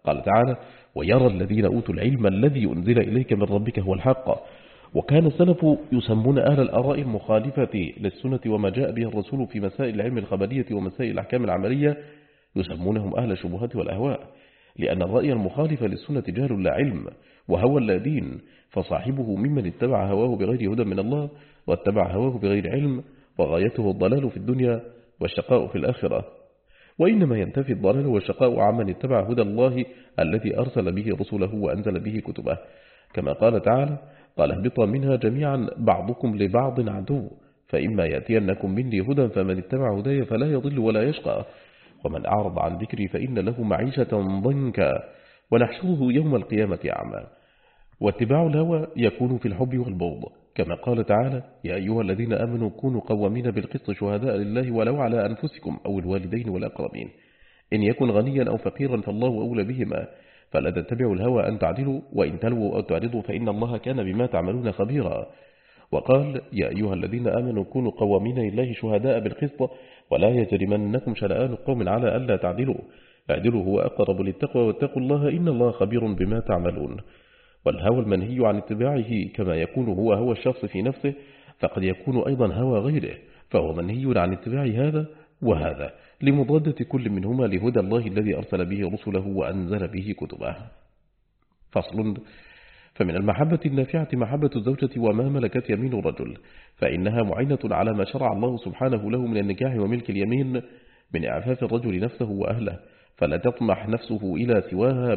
قال تعالى: ويرى الذين أوتوا العلم الذي أنزل إليك من ربك هو الحق. وكان السلف يسمون أهل الآراء المخالفة للسنة وما جاء به الرسول في مسائل العلم الخبرية ومسائل الأحكام العملية يسمونهم أهل الشبهات والأهواء، لأن الرأي المخالف للسنة جهل لا علم وهوى لا دين، فصاحبه ممن اتبع هواه بغير هدى من الله واتبع هواه بغير علم، وغايته الضلال في الدنيا والشقاء في الآخرة. وإنما ينتفي الضلال والشقاء عمن اتبع هدى الله الذي أرسل به رسله وأنزل به كتبه، كما قال تعالى: قال اهبطا منها جميعا بعضكم لبعض عدو، فإما يأتينكم مني هدى فمن اتبع هداي فلا يضل ولا يشقى، ومن أعرض عن ذكري فإن له معيشة ضنكا ونحشره يوم القيامة أعمى. واتباع الهوى يكون في الحب والبغض، كما قال تعالى: يا أيها الذين آمنوا كونوا قوامين بالقسط شهداء لله ولو على أنفسكم أو الوالدين والأقربين، إن يكن غنيا أو فقيرا فالله أولى بهما، فلا تتبعوا الهوى أن تعدلوا، وإن تلووا أو تعرضوا فإن الله كان بما تعملون خبيرا. وقال: يا أيها الذين آمنوا كونوا قوامين لله شهداء بالقسط ولا يجرمنكم شنآن قوم على ألا تعدلوا، اعدلوا هو أقرب للتقوى واتقوا الله إن الله خبير بما تعملون. والهوى المنهي عن اتباعه كما يكون هو هوى الشخص في نفسه، فقد يكون أيضا هوى غيره، فهو منهي عن اتباع هذا وهذا لمضادة كل منهما لهدى الله الذي أرسل به رسله وأنزل به كتبه. فصل. فمن المحبة النافعة محبة الزوجة وما ملكت يمين الرجل، فإنها معينة على ما شرع الله سبحانه له من النكاح وملك اليمين من إعفاف الرجل نفسه وأهله، فلا تطمح نفسه إلى سواها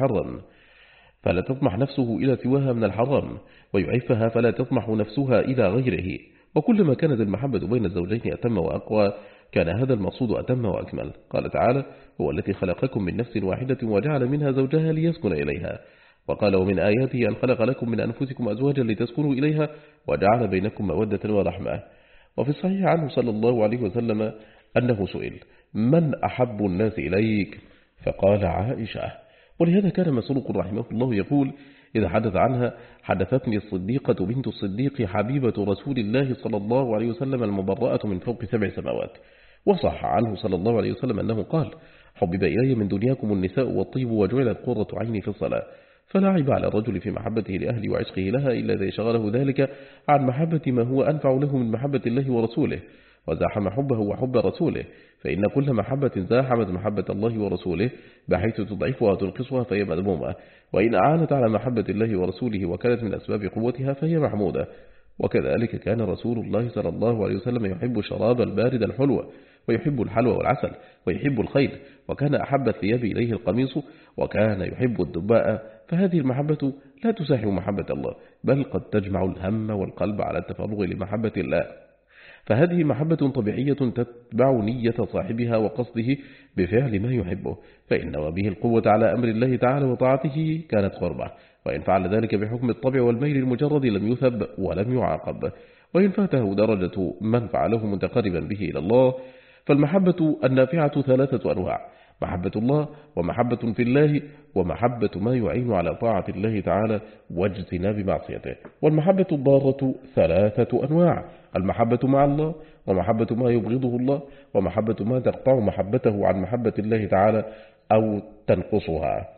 من الحرام ويعفها فلا تطمح نفسها إلى غيره. وكلما كانت المحبة بين الزوجين أتم وأقوى كان هذا المقصود أتم وأكمل. قال تعالى: هو الذي خلقكم من نفس واحدة وجعل منها زوجها ليسكن إليها. وقال: ومن آياته أن خلق لكم من أنفسكم أزواجا لتسكنوا إليها وجعل بينكم مودة ورحمة. وفي الصحيح عنه صلى الله عليه وسلم أنه سئل: من أحب الناس إليك؟ فقال: عائشة. ولهذا كان مسروق رحمه الله يقول إذا حدث عنها: حدثتني الصديقة بنت الصديق حبيبة رسول الله صلى الله عليه وسلم المبرأة من فوق 7 سماوات. وصح عنه صلى الله عليه وسلم أنه قال: حبب إلي من دنياكم النساء والطيب وجعلت قرة عيني في الصلاة. فلا عيب على الرجل في محبته لأهله وعشقه لها إلا إذا شغله ذلك عن محبة ما هو أنفع له من محبة الله ورسوله، وزاحم حبه وحب رسوله، فإن كل محبة زاحمت محبة الله ورسوله بحيث تضعفها وتنقصها فهي مذمومة، وإن أعانت على محبة الله ورسوله وكانت من أسباب قوتها فهي محمودة. وكذلك كان رسول الله صلى الله عليه وسلم يحب الشراب البارد الحلو، ويحب الحلوى والعسل، ويحب الخيل، وكان أحب الثياب إليه القميص، وكان يحب الدباء. فهذه المحبة لا تساحب محبة الله، بل قد تجمع الهم والقلب على التفرغ لمحبة الله. فهذه محبة طبيعية تتبع نية صاحبها وقصده بفعل ما يحبه، فإن به القوة على أمر الله تعالى وطاعته كانت قربة، وإن فعل ذلك بحكم الطبع والميل المجرد لم يثب ولم يعاقب. وإن فاته درجة من فعله متقربا به إلى الله. فالمحبة النافعة 3 أنواع: محبة الله، ومحبة في الله، ومحبة ما يعين على طاعة الله تعالى واجتناب معصيته. والمحبة الضارة 3 أنواع: المحبة مع الله، ومحبة ما يبغضه الله، ومحبة ما تقطع محبته عن محبة الله تعالى أو تنقصها.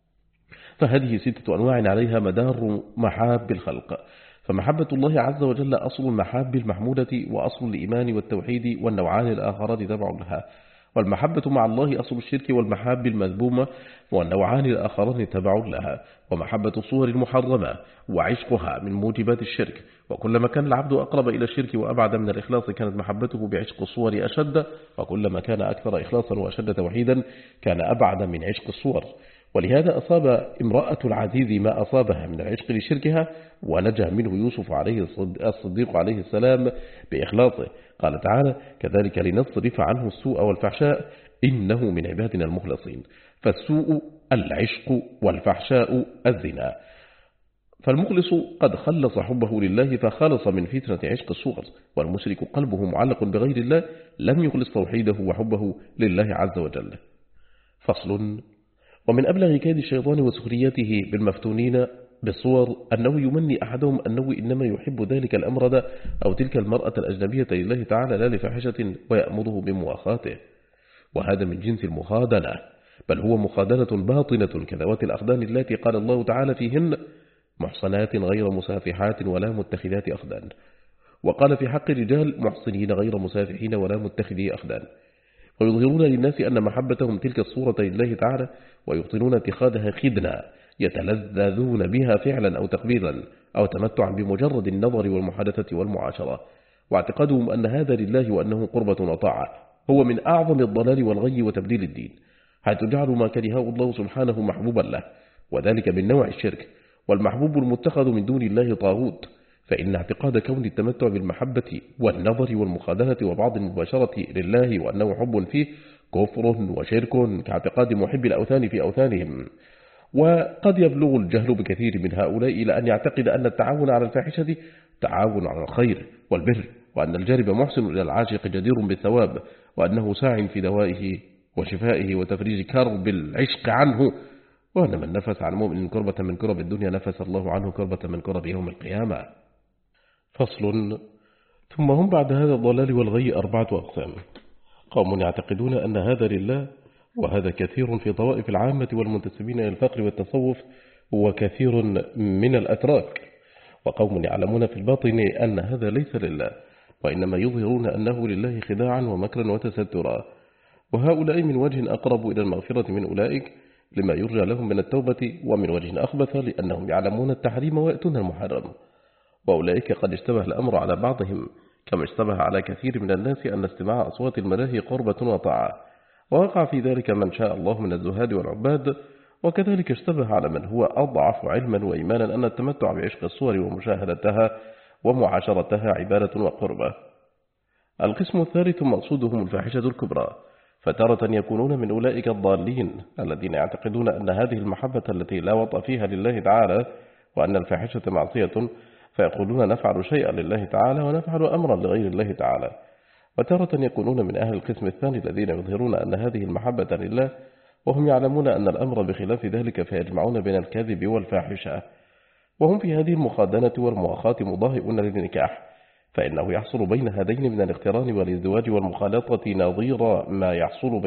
فهذه 6 أنواع عليها مدار محاب الخلق. فمحبة الله عز وجل أصل المحاب المحمودة وأصل الإيمان والتوحيد، والنوعان الآخران تبع لها. والمحبة مع الله أصل الشرك والمحاب المذمومة، والنوعان الآخران تبع لها. ومحبة الصور المحرمة وعشقها من موجبات الشرك، وكلما كان العبد أقرب إلى الشرك وأبعد من الإخلاص كانت محبته بعشق الصور أشد، وكلما كان أكثر إخلاصا وأشد توحيدا كان أبعد من عشق الصور. ولهذا أصاب امرأة العزيز ما أصابها من العشق لشركها، ونجا منه يوسف عليه الصديق عليه السلام بإخلاصه. قال تعالى: كذلك لنصرف عنه السوء والفحشاء إنه من عبادنا المخلصين. فالسوء العشق والفحشاء الزنا. فالمخلص قد خلص حبه لله فخلص من فتنة عشق الصور، والمشرك قلبه معلق بغير الله لم يخلص توحيده وحبه لله عز وجل. فصل. ومن أبلغ كيد الشيطان وسخريته بالمفتونين بالصور أنه يمني أحدهم أنه إنما يحب ذلك الأمرد أو تلك المرأة الأجنبية لله تعالى لا لفاحشة، ويأمره بمواخاته، وهذا من جنس المخادنة. بل هو مخادنة باطنة كذوات الأخدان التي قال الله تعالى فيهن محصنات غير مسافحات ولا متخذات أخدان، وقال في حق الرجال محصنين غير مسافحين ولا متخذي أخدان، ويظهرون للناس أن محبتهم تلك الصورة لله تعالى، ويبطلون اتخاذها خدنا يتلذذون بها فعلا أو تقبيلا أو تمتعا بمجرد النظر والمحادثة والمعاشرة، واعتقادهم أن هذا لله وأنه قربة وطاعة هو من أعظم الضلال والغي وتبديل الدين، حيث جعلوا ما كرهه الله سبحانه محبوبا له، وذلك من نوع الشرك، والمحبوب المتخذ من دون الله طاغوت. فإن اعتقاد كون التمتع بالمحبة والنظر والمخادنة وبعض المباشرة لله وأنه حب فيه كفر وشرك كاعتقاد محب الأوثان في أوثانهم. وقد يبلغ الجهل بكثير من هؤلاء إلى أن يعتقد أن التعاون على الفاحشة تعاون على الخير والبر، وأن الجانب محسن إلى العاشق جدير بالثواب، وأنه ساع في دوائه وشفائه وتفريج كرب العشق عنه، وأن من نفس عن مؤمن كربة من كرب الدنيا نفس الله عنه كربة من كرب يوم القيامة. فصل. ثم هم بعد هذا الضلال والغي 4 أقسام: قوم يعتقدون أن هذا لله، وهذا كثير في طوائف العامة والمنتسبين إلى الفقر والتصوف، وكثير من الأتراك. وقوم يعلمون في الباطن أن هذا ليس لله، وإنما يظهرون أنه لله خداعا ومكرا وتسترا، وهؤلاء من وجه أقرب إلى المغفرة من أولئك لما يرجى لهم من التوبة، ومن وجه أخبث لأنهم يعلمون التحريم ويأتون المحرم. وأولئك قد اشتبه الأمر على بعضهم، كما اشتبه على كثير من الناس أن استماع أصوات الملاهي قربة وطاعة، ووقع في ذلك من شاء الله من الزهاد والعباد. وكذلك اشتبه على من هو أضعف علما وإيمانا أن التمتع بعشق الصور ومشاهدتها ومعاشرتها عبادة وقربة. القسم الثالث مقصودهم الفاحشة الكبرى، فتارة يكونون من أولئك الضالين الذين يعتقدون أن هذه المحبة التي لا وطأ فيها لله تعالى، وأن الفاحشة معصية، فيقولون نفعل شيئا لله تعالى ونفعل أمرا لغير الله تعالى. وتارة يكونون من أهل القسم الثاني الذين يظهرون أن هذه المحبة لله، وهم يعلمون أن الأمر بخلاف ذلك، فيجمعون بين الكذب والفاحشة، وهم في هذه المخادنة والمؤاخاة مضاهئون للنكاح، فإنه يحصل بين هذين من الاقتران والازدواج والمخالطة نظير ما يحصل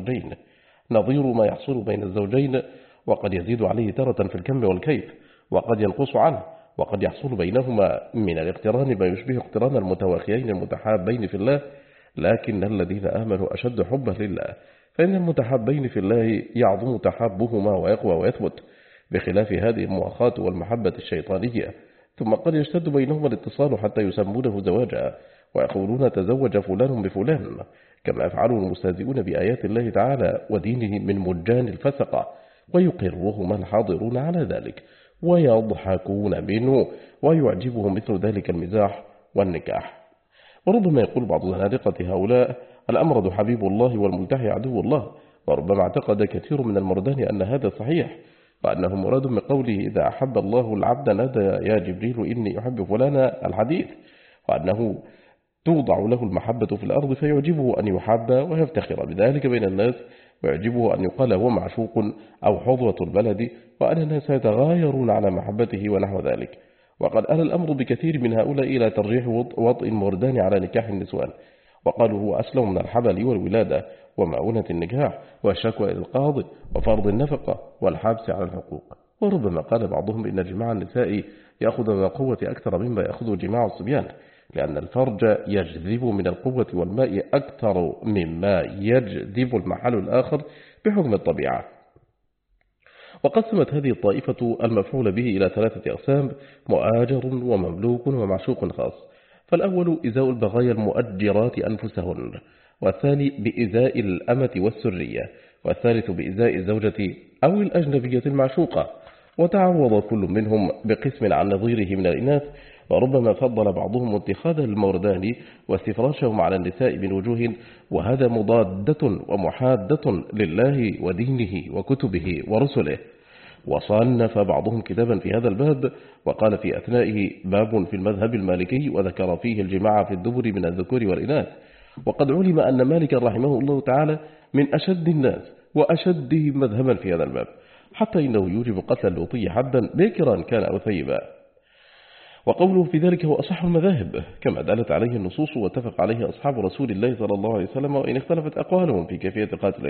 بين الزوجين، وقد يزيد عليه تارة في الكم والكيف، وقد ينقص عنه، وقد يحصل بينهما من الاقتران ما يشبه اقتران المتواخيين المتحابين في الله، لكن الذين آمنوا أشد حبا لله، فإن المتحابين في الله يعظم تحابهما ويقوى ويثبت، بخلاف هذه المؤاخاة والمحبة الشيطانية. ثم قد يشتد بينهما الاتصال حتى يسمونه زواجا، ويقولون تزوج فلان بفلان، كما يفعل المستهزئون بآيات الله تعالى ودينه من مجان الفسقة، ويقرهما الحاضرون على ذلك ويضحكون منه، ويعجبهم مثل ذلك المزاح والنكاح. وربما يقول بعض زنادقة هؤلاء: الأمرد حبيب الله والملتحي عدو الله. وربما اعتقد كثير من المردان أن هذا صحيح، وأنه مراد من قوله إذا أحب الله العبد نادى يا جبريل إني أحب فلانا الحديث، وأنه توضع له المحبة في الأرض فيعجبه أن يحب ويفتخر بذلك بين الناس، ويعجبه أن يقال هو معشوق أو حظوة البلد، وأن الناس يتغايرون على محبته ونحو ذلك. وقد آل الأمر بكثير من هؤلاء إلى ترجيح وطء المردان على نكاح النسوان، وقالوا هو أسلم من الحبل والولادة ومعونة النكاح والشكوى إلى القاضي وفرض النفقة والحبس على الحقوق. وربما قال بعضهم إن جماع النساء يأخذ من القوة أكثر مما يأخذ جماع الصبيان، لأن الفرج يجذب من القوة والماء أكثر مما يجذب المحل الآخر بحكم الطبيعة. وقسمت هذه الطائفة المفعول به إلى 3 أقسام: مؤاجر ومملوك ومعشوق خاص. فالأول إزاء البغايا المؤجرات أنفسهن، والثاني بإزاء الأمة والسرية، والثالث بإزاء الزوجة أو الأجنبية المعشوقة. وتعوض كل منهم بقسم عن نظيره من الإناث، وربما فضل بعضهم اتخاذ الموردان واستفراشهم على النساء من وجوه، وهذا مضادة ومحادة لله ودينه وكتبه ورسله. وصنف بعضهم كتابا في هذا الباب، وقال في أثنائه باب في المذهب المالكي، وذكر فيه الجماعة في الدبر من الذكور والإناث. وقد علم أن مالك رحمه الله تعالى من أشد الناس وأشدهم مذهبا في هذا الباب، حتى إنه يوجب قتل اللوطي حدا بكرا كان أو ثيبا. وقوله في ذلك هو أصح المذاهب، كما دلت عليه النصوص واتفق عليه أصحاب رسول الله صلى الله عليه وسلم، وإن اختلفت أقوالهم في كيفية قتله،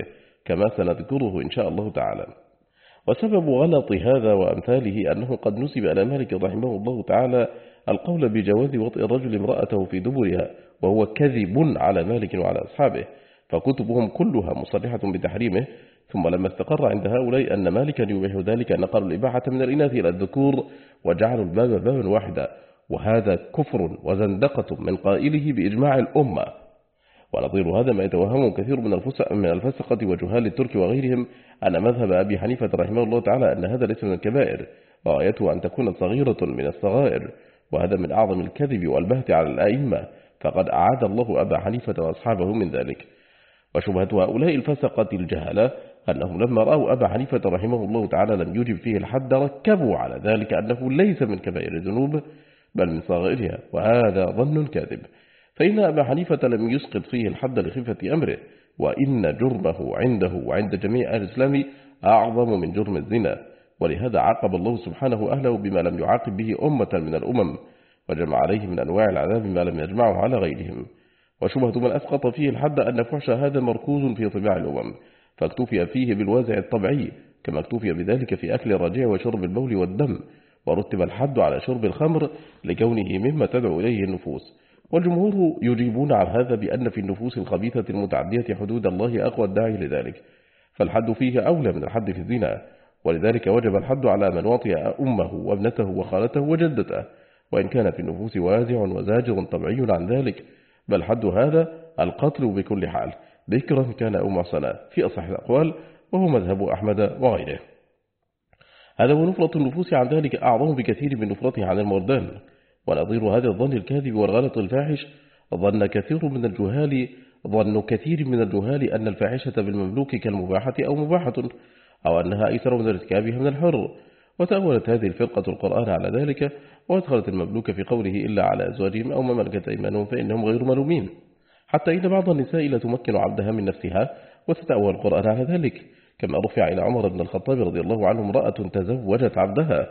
كما سنذكره إن شاء الله تعالى. وسبب غلط هذا وأمثاله أنه قد نسب إلى مالك رحمه الله تعالى القول بجواز وطئ الرجل امرأته في دبرها، وهو كذب على مالك وعلى أصحابه، فكتبهم كلها مصرحة بتحريمه. ثم لما استقر عند هؤلاء أن مالكا يبيح ذلك نقلوا الإباحة من الإناث إلى الذكور وجعلوا الباب بابا واحدا، وهذا كفر وزندقة من قائله بإجماع الأمة. ونظير هذا ما يتوهمه كثير من الفسقة وجهال الترك وغيرهم أن مذهب أبي حنيفة رحمه الله تعالى أن هذا ليس من الكبائر، وغايته أن تكون صغيرة من الصغائر، وهذا من أعظم الكذب والبهت على الآئمة، فقد أعاد الله أبا حنيفة وأصحابه من ذلك. وشبهة هؤلاء الفسقة الجهلة أنهم لما رأوا أبا حنيفة رحمه الله تعالى لم يجب فيه الحد ركبوا على ذلك أنه ليس من كبائر الذنوب بل من صغائرها، وهذا ظن كاذب، فإن أبا حنيفة لم يسقط فيه الحد لخفة أمره، وإن جرمه عنده وعند جميع أهل الإسلام أعظم من جرم الزنا، ولهذا عاقب الله سبحانه أهله بما لم يعاقب به أمة من الأمم، وجمع عليه من أنواع العذاب ما لم يجمعه على غيرهم. وشبهة من أسقط فيه الحد أن فحش هذا مركوز في طباع الأمم، فاكتفي فيه بالوازع الطبيعي كما اكتفي بذلك في أكل الرجيع وشرب البول والدم، ورتب الحد على شرب الخمر لكونه مما تدعو إليه النفوس. والجمهور يجيبون عن هذا بأن في النفوس الخبيثة المتعدية حدود الله أقوى الداعي لذلك، فالحد فيه أولى من الحد في الزنا، ولذلك وجب الحد على من وطئ أمه وابنته وخالته وجدته، وإن كان في النفوس وازع وزاجر طبيعي عن ذلك، بل حد هذا القتل بكل حال بكرا كان أو محصنا في أصح الأقوال، وهو مذهب أحمد وغيره. هذا ونفرة النفوس عن ذلك أعظم بكثير من نفرته عن المردان. ونظير هذا الظن الكاذب والغلط الفاحش ظن كثير من الجهال أن الفاحشة بالمملوك كالمباحة أو مباحة، أو أنها أيسر من ارتكابها من الحر، وتأولت هذه الفرقة القرآن على ذلك، وادخلت المملوك في قوله إلا على أزواجهم أو ما ملكت أيمانهم فإنهم غير ملومين، حتى إن بعض النساء لا تمكن عبدها من نفسها وتتأول القرآن على ذلك، كما رفع إلى عمر بن الخطاب رضي الله عنه امرأة تزوجت عبدها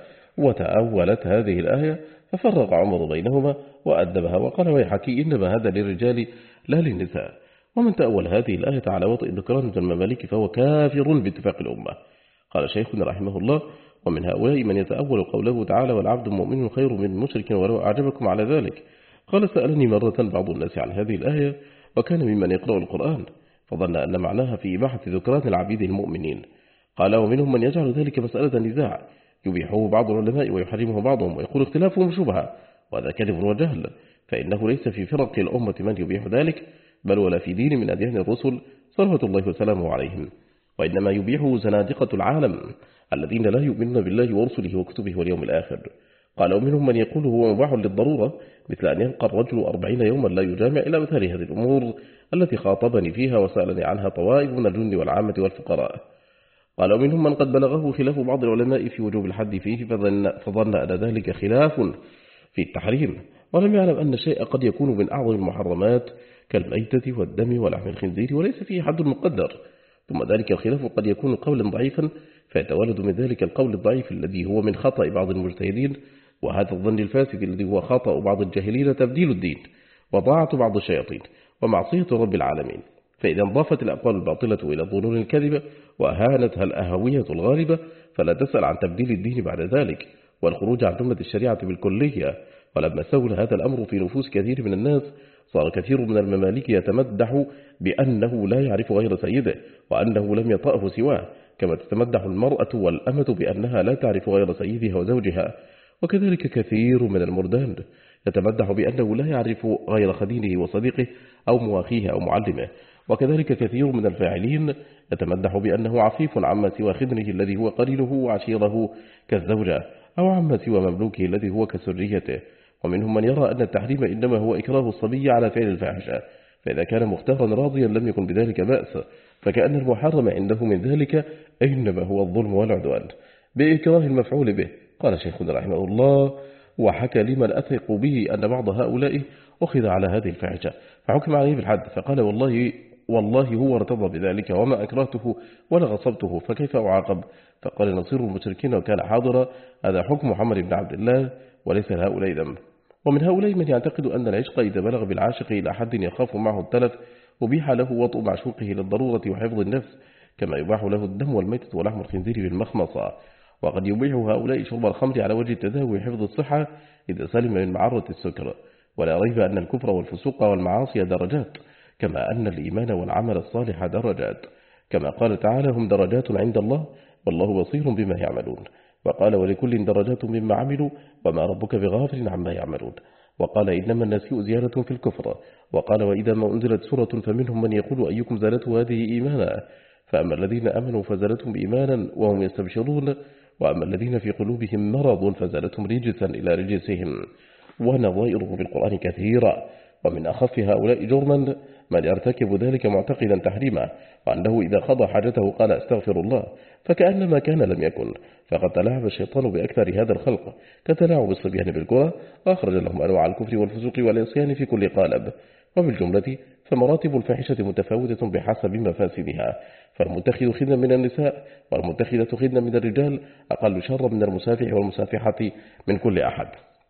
وتأولت هذه الآية، ففرق عمر بينهما وأدبها وقال ويحكي إنما هذا للرجال لا للنساء. ومن تأول هذه الآية على وطئ ذكران من المماليك فهو كافر باتفاق الأمة. قال شيخنا رحمه الله ومن هؤلاء من يتأول قوله تعالى والعبد مؤمن خير من مشرك ولو أعجبكم على ذلك. قال سألني مرة بعض الناس عن هذه الآية وكان ممن يقرأ القرآن، فظن أن معناها في إباحة ذكران العبيد المؤمنين. قال ومنهم من يجعل ذلك مسألة نزاع يبيحه بعض العلماء ويحرمه بعضهم ويقول اختلافهم شبهة، وهذا كذب وجهل، فإنه ليس في فرق الأمة من يبيح ذلك، بل ولا في دين من أديان الرسل صلوات الله وسلامه عليهم، وإنما يبيحه زنادقة العالم الذين لا يؤمنون بالله ورسله وكتبه واليوم الآخر. قال ومنهم من يقول هو مباح للضرورة، مثل أن يبقى الرجل 40 يوما لا يجامع إلى مثال هذه الأمور التي خاطبني فيها وسألني عنها طوائف من الجند والعامة والفقراء. قال ومنهم من قد بلغه خلاف بعض العلماء في وجوب الحد فيه فظن أن ذلك خلاف في التحريم، ولم يعلم أن الشيء قد يكون من أعظم المحرمات كالميتة والدم ولحم الخنزير وليس فيه حد مقدر. ثم ذلك الخلاف قد يكون قولا ضعيفا فيتولد من ذلك القول الضعيف الذي هو من خطأ بعض المجتهدين، وهذا الظن الفاسد الذي هو خطأ بعض الجاهلين تبديل الدين وضاعة بعض الشياطين ومعصية رب العالمين. فإذا انضافت الأقوال الباطلة إلى الظنون الكذبة وأهانتها الأهوية الغالبة فلا تسأل عن تبديل الدين بعد ذلك والخروج عن جملة الشريعة بالكلية. ولما سهل هذا الأمر في نفوس كثير من الناس صار كثير من المماليك يتمدح بأنه لا يعرف غير سيده وأنه لم يطأه سواه، كما تتمدح المرأة والأمة بأنها لا تعرف غير سيدها وزوجها. وكذلك كثير من المردان يتمدح بأنه لا يعرف غير خدينه وصديقه أو مواخيه أو معلمه. وكذلك كثير من الفاعلين يتمدح بأنه عفيف عما سوى خدنه الذي هو قرينه وعشيره كالزوجة، أو عما سوى مملوكه الذي هو كسريته. ومنهم من يرى أن التحريم إنما هو إكراه الصبي على فعل الفاحشة، فإذا كان مختارا راضيا لم يكن بذلك بأس، فكأن المحرم عنده من ذلك إنما هو الظلم والعدوان بإكراه المفعول به. قال شيخنا رحمه الله وحكى لمن أثق به أن بعض هؤلاء أخذ على هذه الفاحشة فحكم عليه بالحد، فقال والله هو ارتضى بذلك وما أكرهته ولا غصبته فكيف أعاقب؟ فقال نصير المشركين وكان حاضرا هذا حكم محمد بن عبد الله وليس لهؤلاء ذنب. ومن هؤلاء من يعتقد أن العشق إذا بلغ بالعاشق إلى حد يخاف معه التلف أبيح له وطء معشوقه للضرورة وحفظ النفس، كما يباح له الدم والميتة ولحم الخنزير بالمخمصة. وقد يبيح هؤلاء شرب الخمر على وجه التداوي وحفظ الصحة إذا سلم من معرة السكر. ولا ريب أن الكفر والفسوق والمعاصي درجات، كما أن الإيمان والعمل الصالح درجات، كما قال تعالى: هم درجات عند الله والله بصير بما يعملون. وقال: ولكل درجات مما عملوا وما ربك بغافل عما يعملون. وقال: إنما النسيء زيادة في الكفر. وقال: وإذا ما أنزلت سورة فمنهم من يقول أيكم زادته هذه إيمانا، فأما الذين أمنوا فزادتهم إيمانا وهم يستبشرون، وأما الذين في قلوبهم مرض فزادتهم رجسا إلى رجسهم. ونظائره في القرآن كثيرا، ومن أخف هؤلاء جرما من يرتكب ذلك معتقدا تحريمه، وأنه إذا قضى حاجته قال: أستغفر الله، فكأنما كان لم يكن. فقد تلاعب الشيطان بأكثر هذا الخلق كتلاعب الصبيان بالكرة، وأخرج لهم أنواع الكفر والفسوق والعصيان في كل قالب. وبالجملة فمراتب الفاحشة متفاوتة بحسب مفاسدها، فالمتخذ خدنا من النساء والمتخذة خدنا من الرجال أقل شر من المسافح والمسافحة من كل أحد،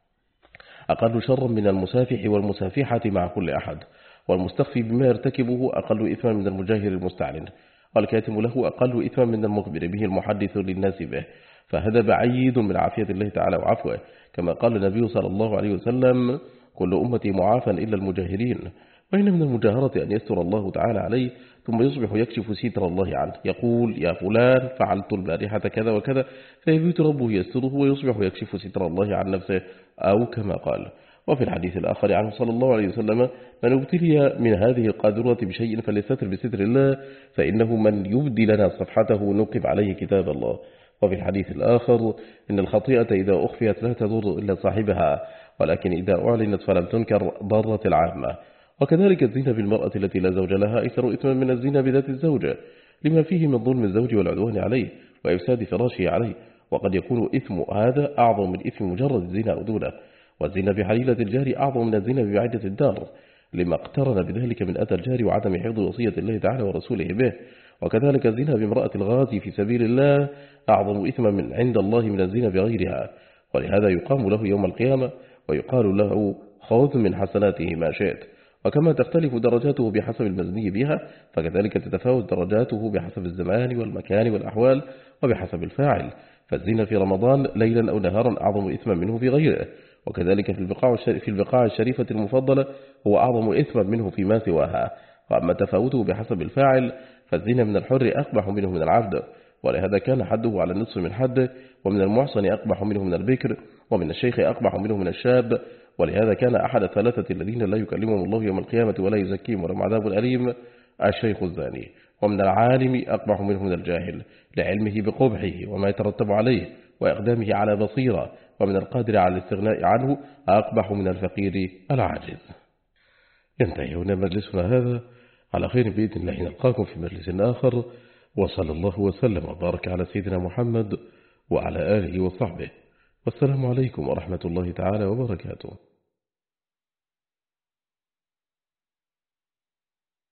أقل شر من المسافح والمسافحة مع كل أحد، والمستخفي بما يرتكبه أقل إثما من المجاهر المستعلن، والكاتم له أقل إثما من المخبر به المحدث للناس به. فهذا بعيد من عافية الله تعالى وعفوه، كما قال النبي صلى الله عليه وسلم: كل أمتي معافى إلا المجاهرين. وإن من المجاهرة أن يستر الله تعالى عليه ثم يصبح يكشف ستر الله عنه، يقول: يا فلان فعلت البارحة كذا وكذا، فيبيت ربه يستره ويصبح يكشف ستر الله عن نفسه، أو كما قال. وفي الحديث الآخر عنه صلى الله عليه وسلم: من ابتلي من هذه القادرة بشيء فليستتر بستر الله، فإنه من يبدي لنا صفحته نقب عليه كتاب الله. وفي الحديث الآخر: إن الخطيئة إذا أخفيت لا تضر إلا صاحبها، ولكن إذا أعلنت فلم تنكر ضرت العامة. وكذلك الزنا بالمرأة التي لا زوج لها أيسر إثما من الزنا بذات الزوجة، لما فيه من ظلم الزوج والعدوان عليه وإفساد فراشه عليه، وقد يكون إثم هذا أعظم من إثم مجرد الزنا أو دونه. والزنا بحليلة الجار أعظم من الزنا ببعيدة الدار، لما اقترن بذلك من أذى الجار وعدم حفظ وصية الله تعالى ورسوله به. وكذلك الزنا بامرأة الغازي في سبيل الله أعظم إثما من عند الله من الزنا بغيرها، ولهذا يقام له يوم القيامة ويقال له: خذ من حسناته ما شئت. وكما تختلف درجاته بحسب المزني بها، فكذلك تتفاوت درجاته بحسب الزمان والمكان والأحوال وبحسب الفاعل. فالزنا في رمضان ليلا أو نهارا أعظم إثما منه في غيره، وكذلك في البقاع الشريفة المفضلة هو أعظم إثما منه فيما سواها. وأما تفاوته بحسب الفاعل فالزنا من الحر أقبح منه من العبد، ولهذا كان حده على النصف من حده، ومن المحصن أقبح منه من البكر، ومن الشيخ أقبح منه من الشاب. ولهذا كان أحد الثلاثة الذين لا يكلمهم الله يوم القيامة ولا يزكيهم ولهم عذاب أليم الشيخ الزاني. ومن العالم أقبح منه من الجاهل، لعلمه بقبحه وما يترتب عليه وإقدامه على بصيرة. ومن القادر على الاستغناء عنه أقبح من الفقير العاجز. ينتهي هنا مجلسنا هذا، على خير بإذن الله نلقاكم في مجلس آخر، وصلى الله وسلم وبارك على سيدنا محمد وعلى آله وصحبه، والسلام عليكم ورحمة الله تعالى وبركاته.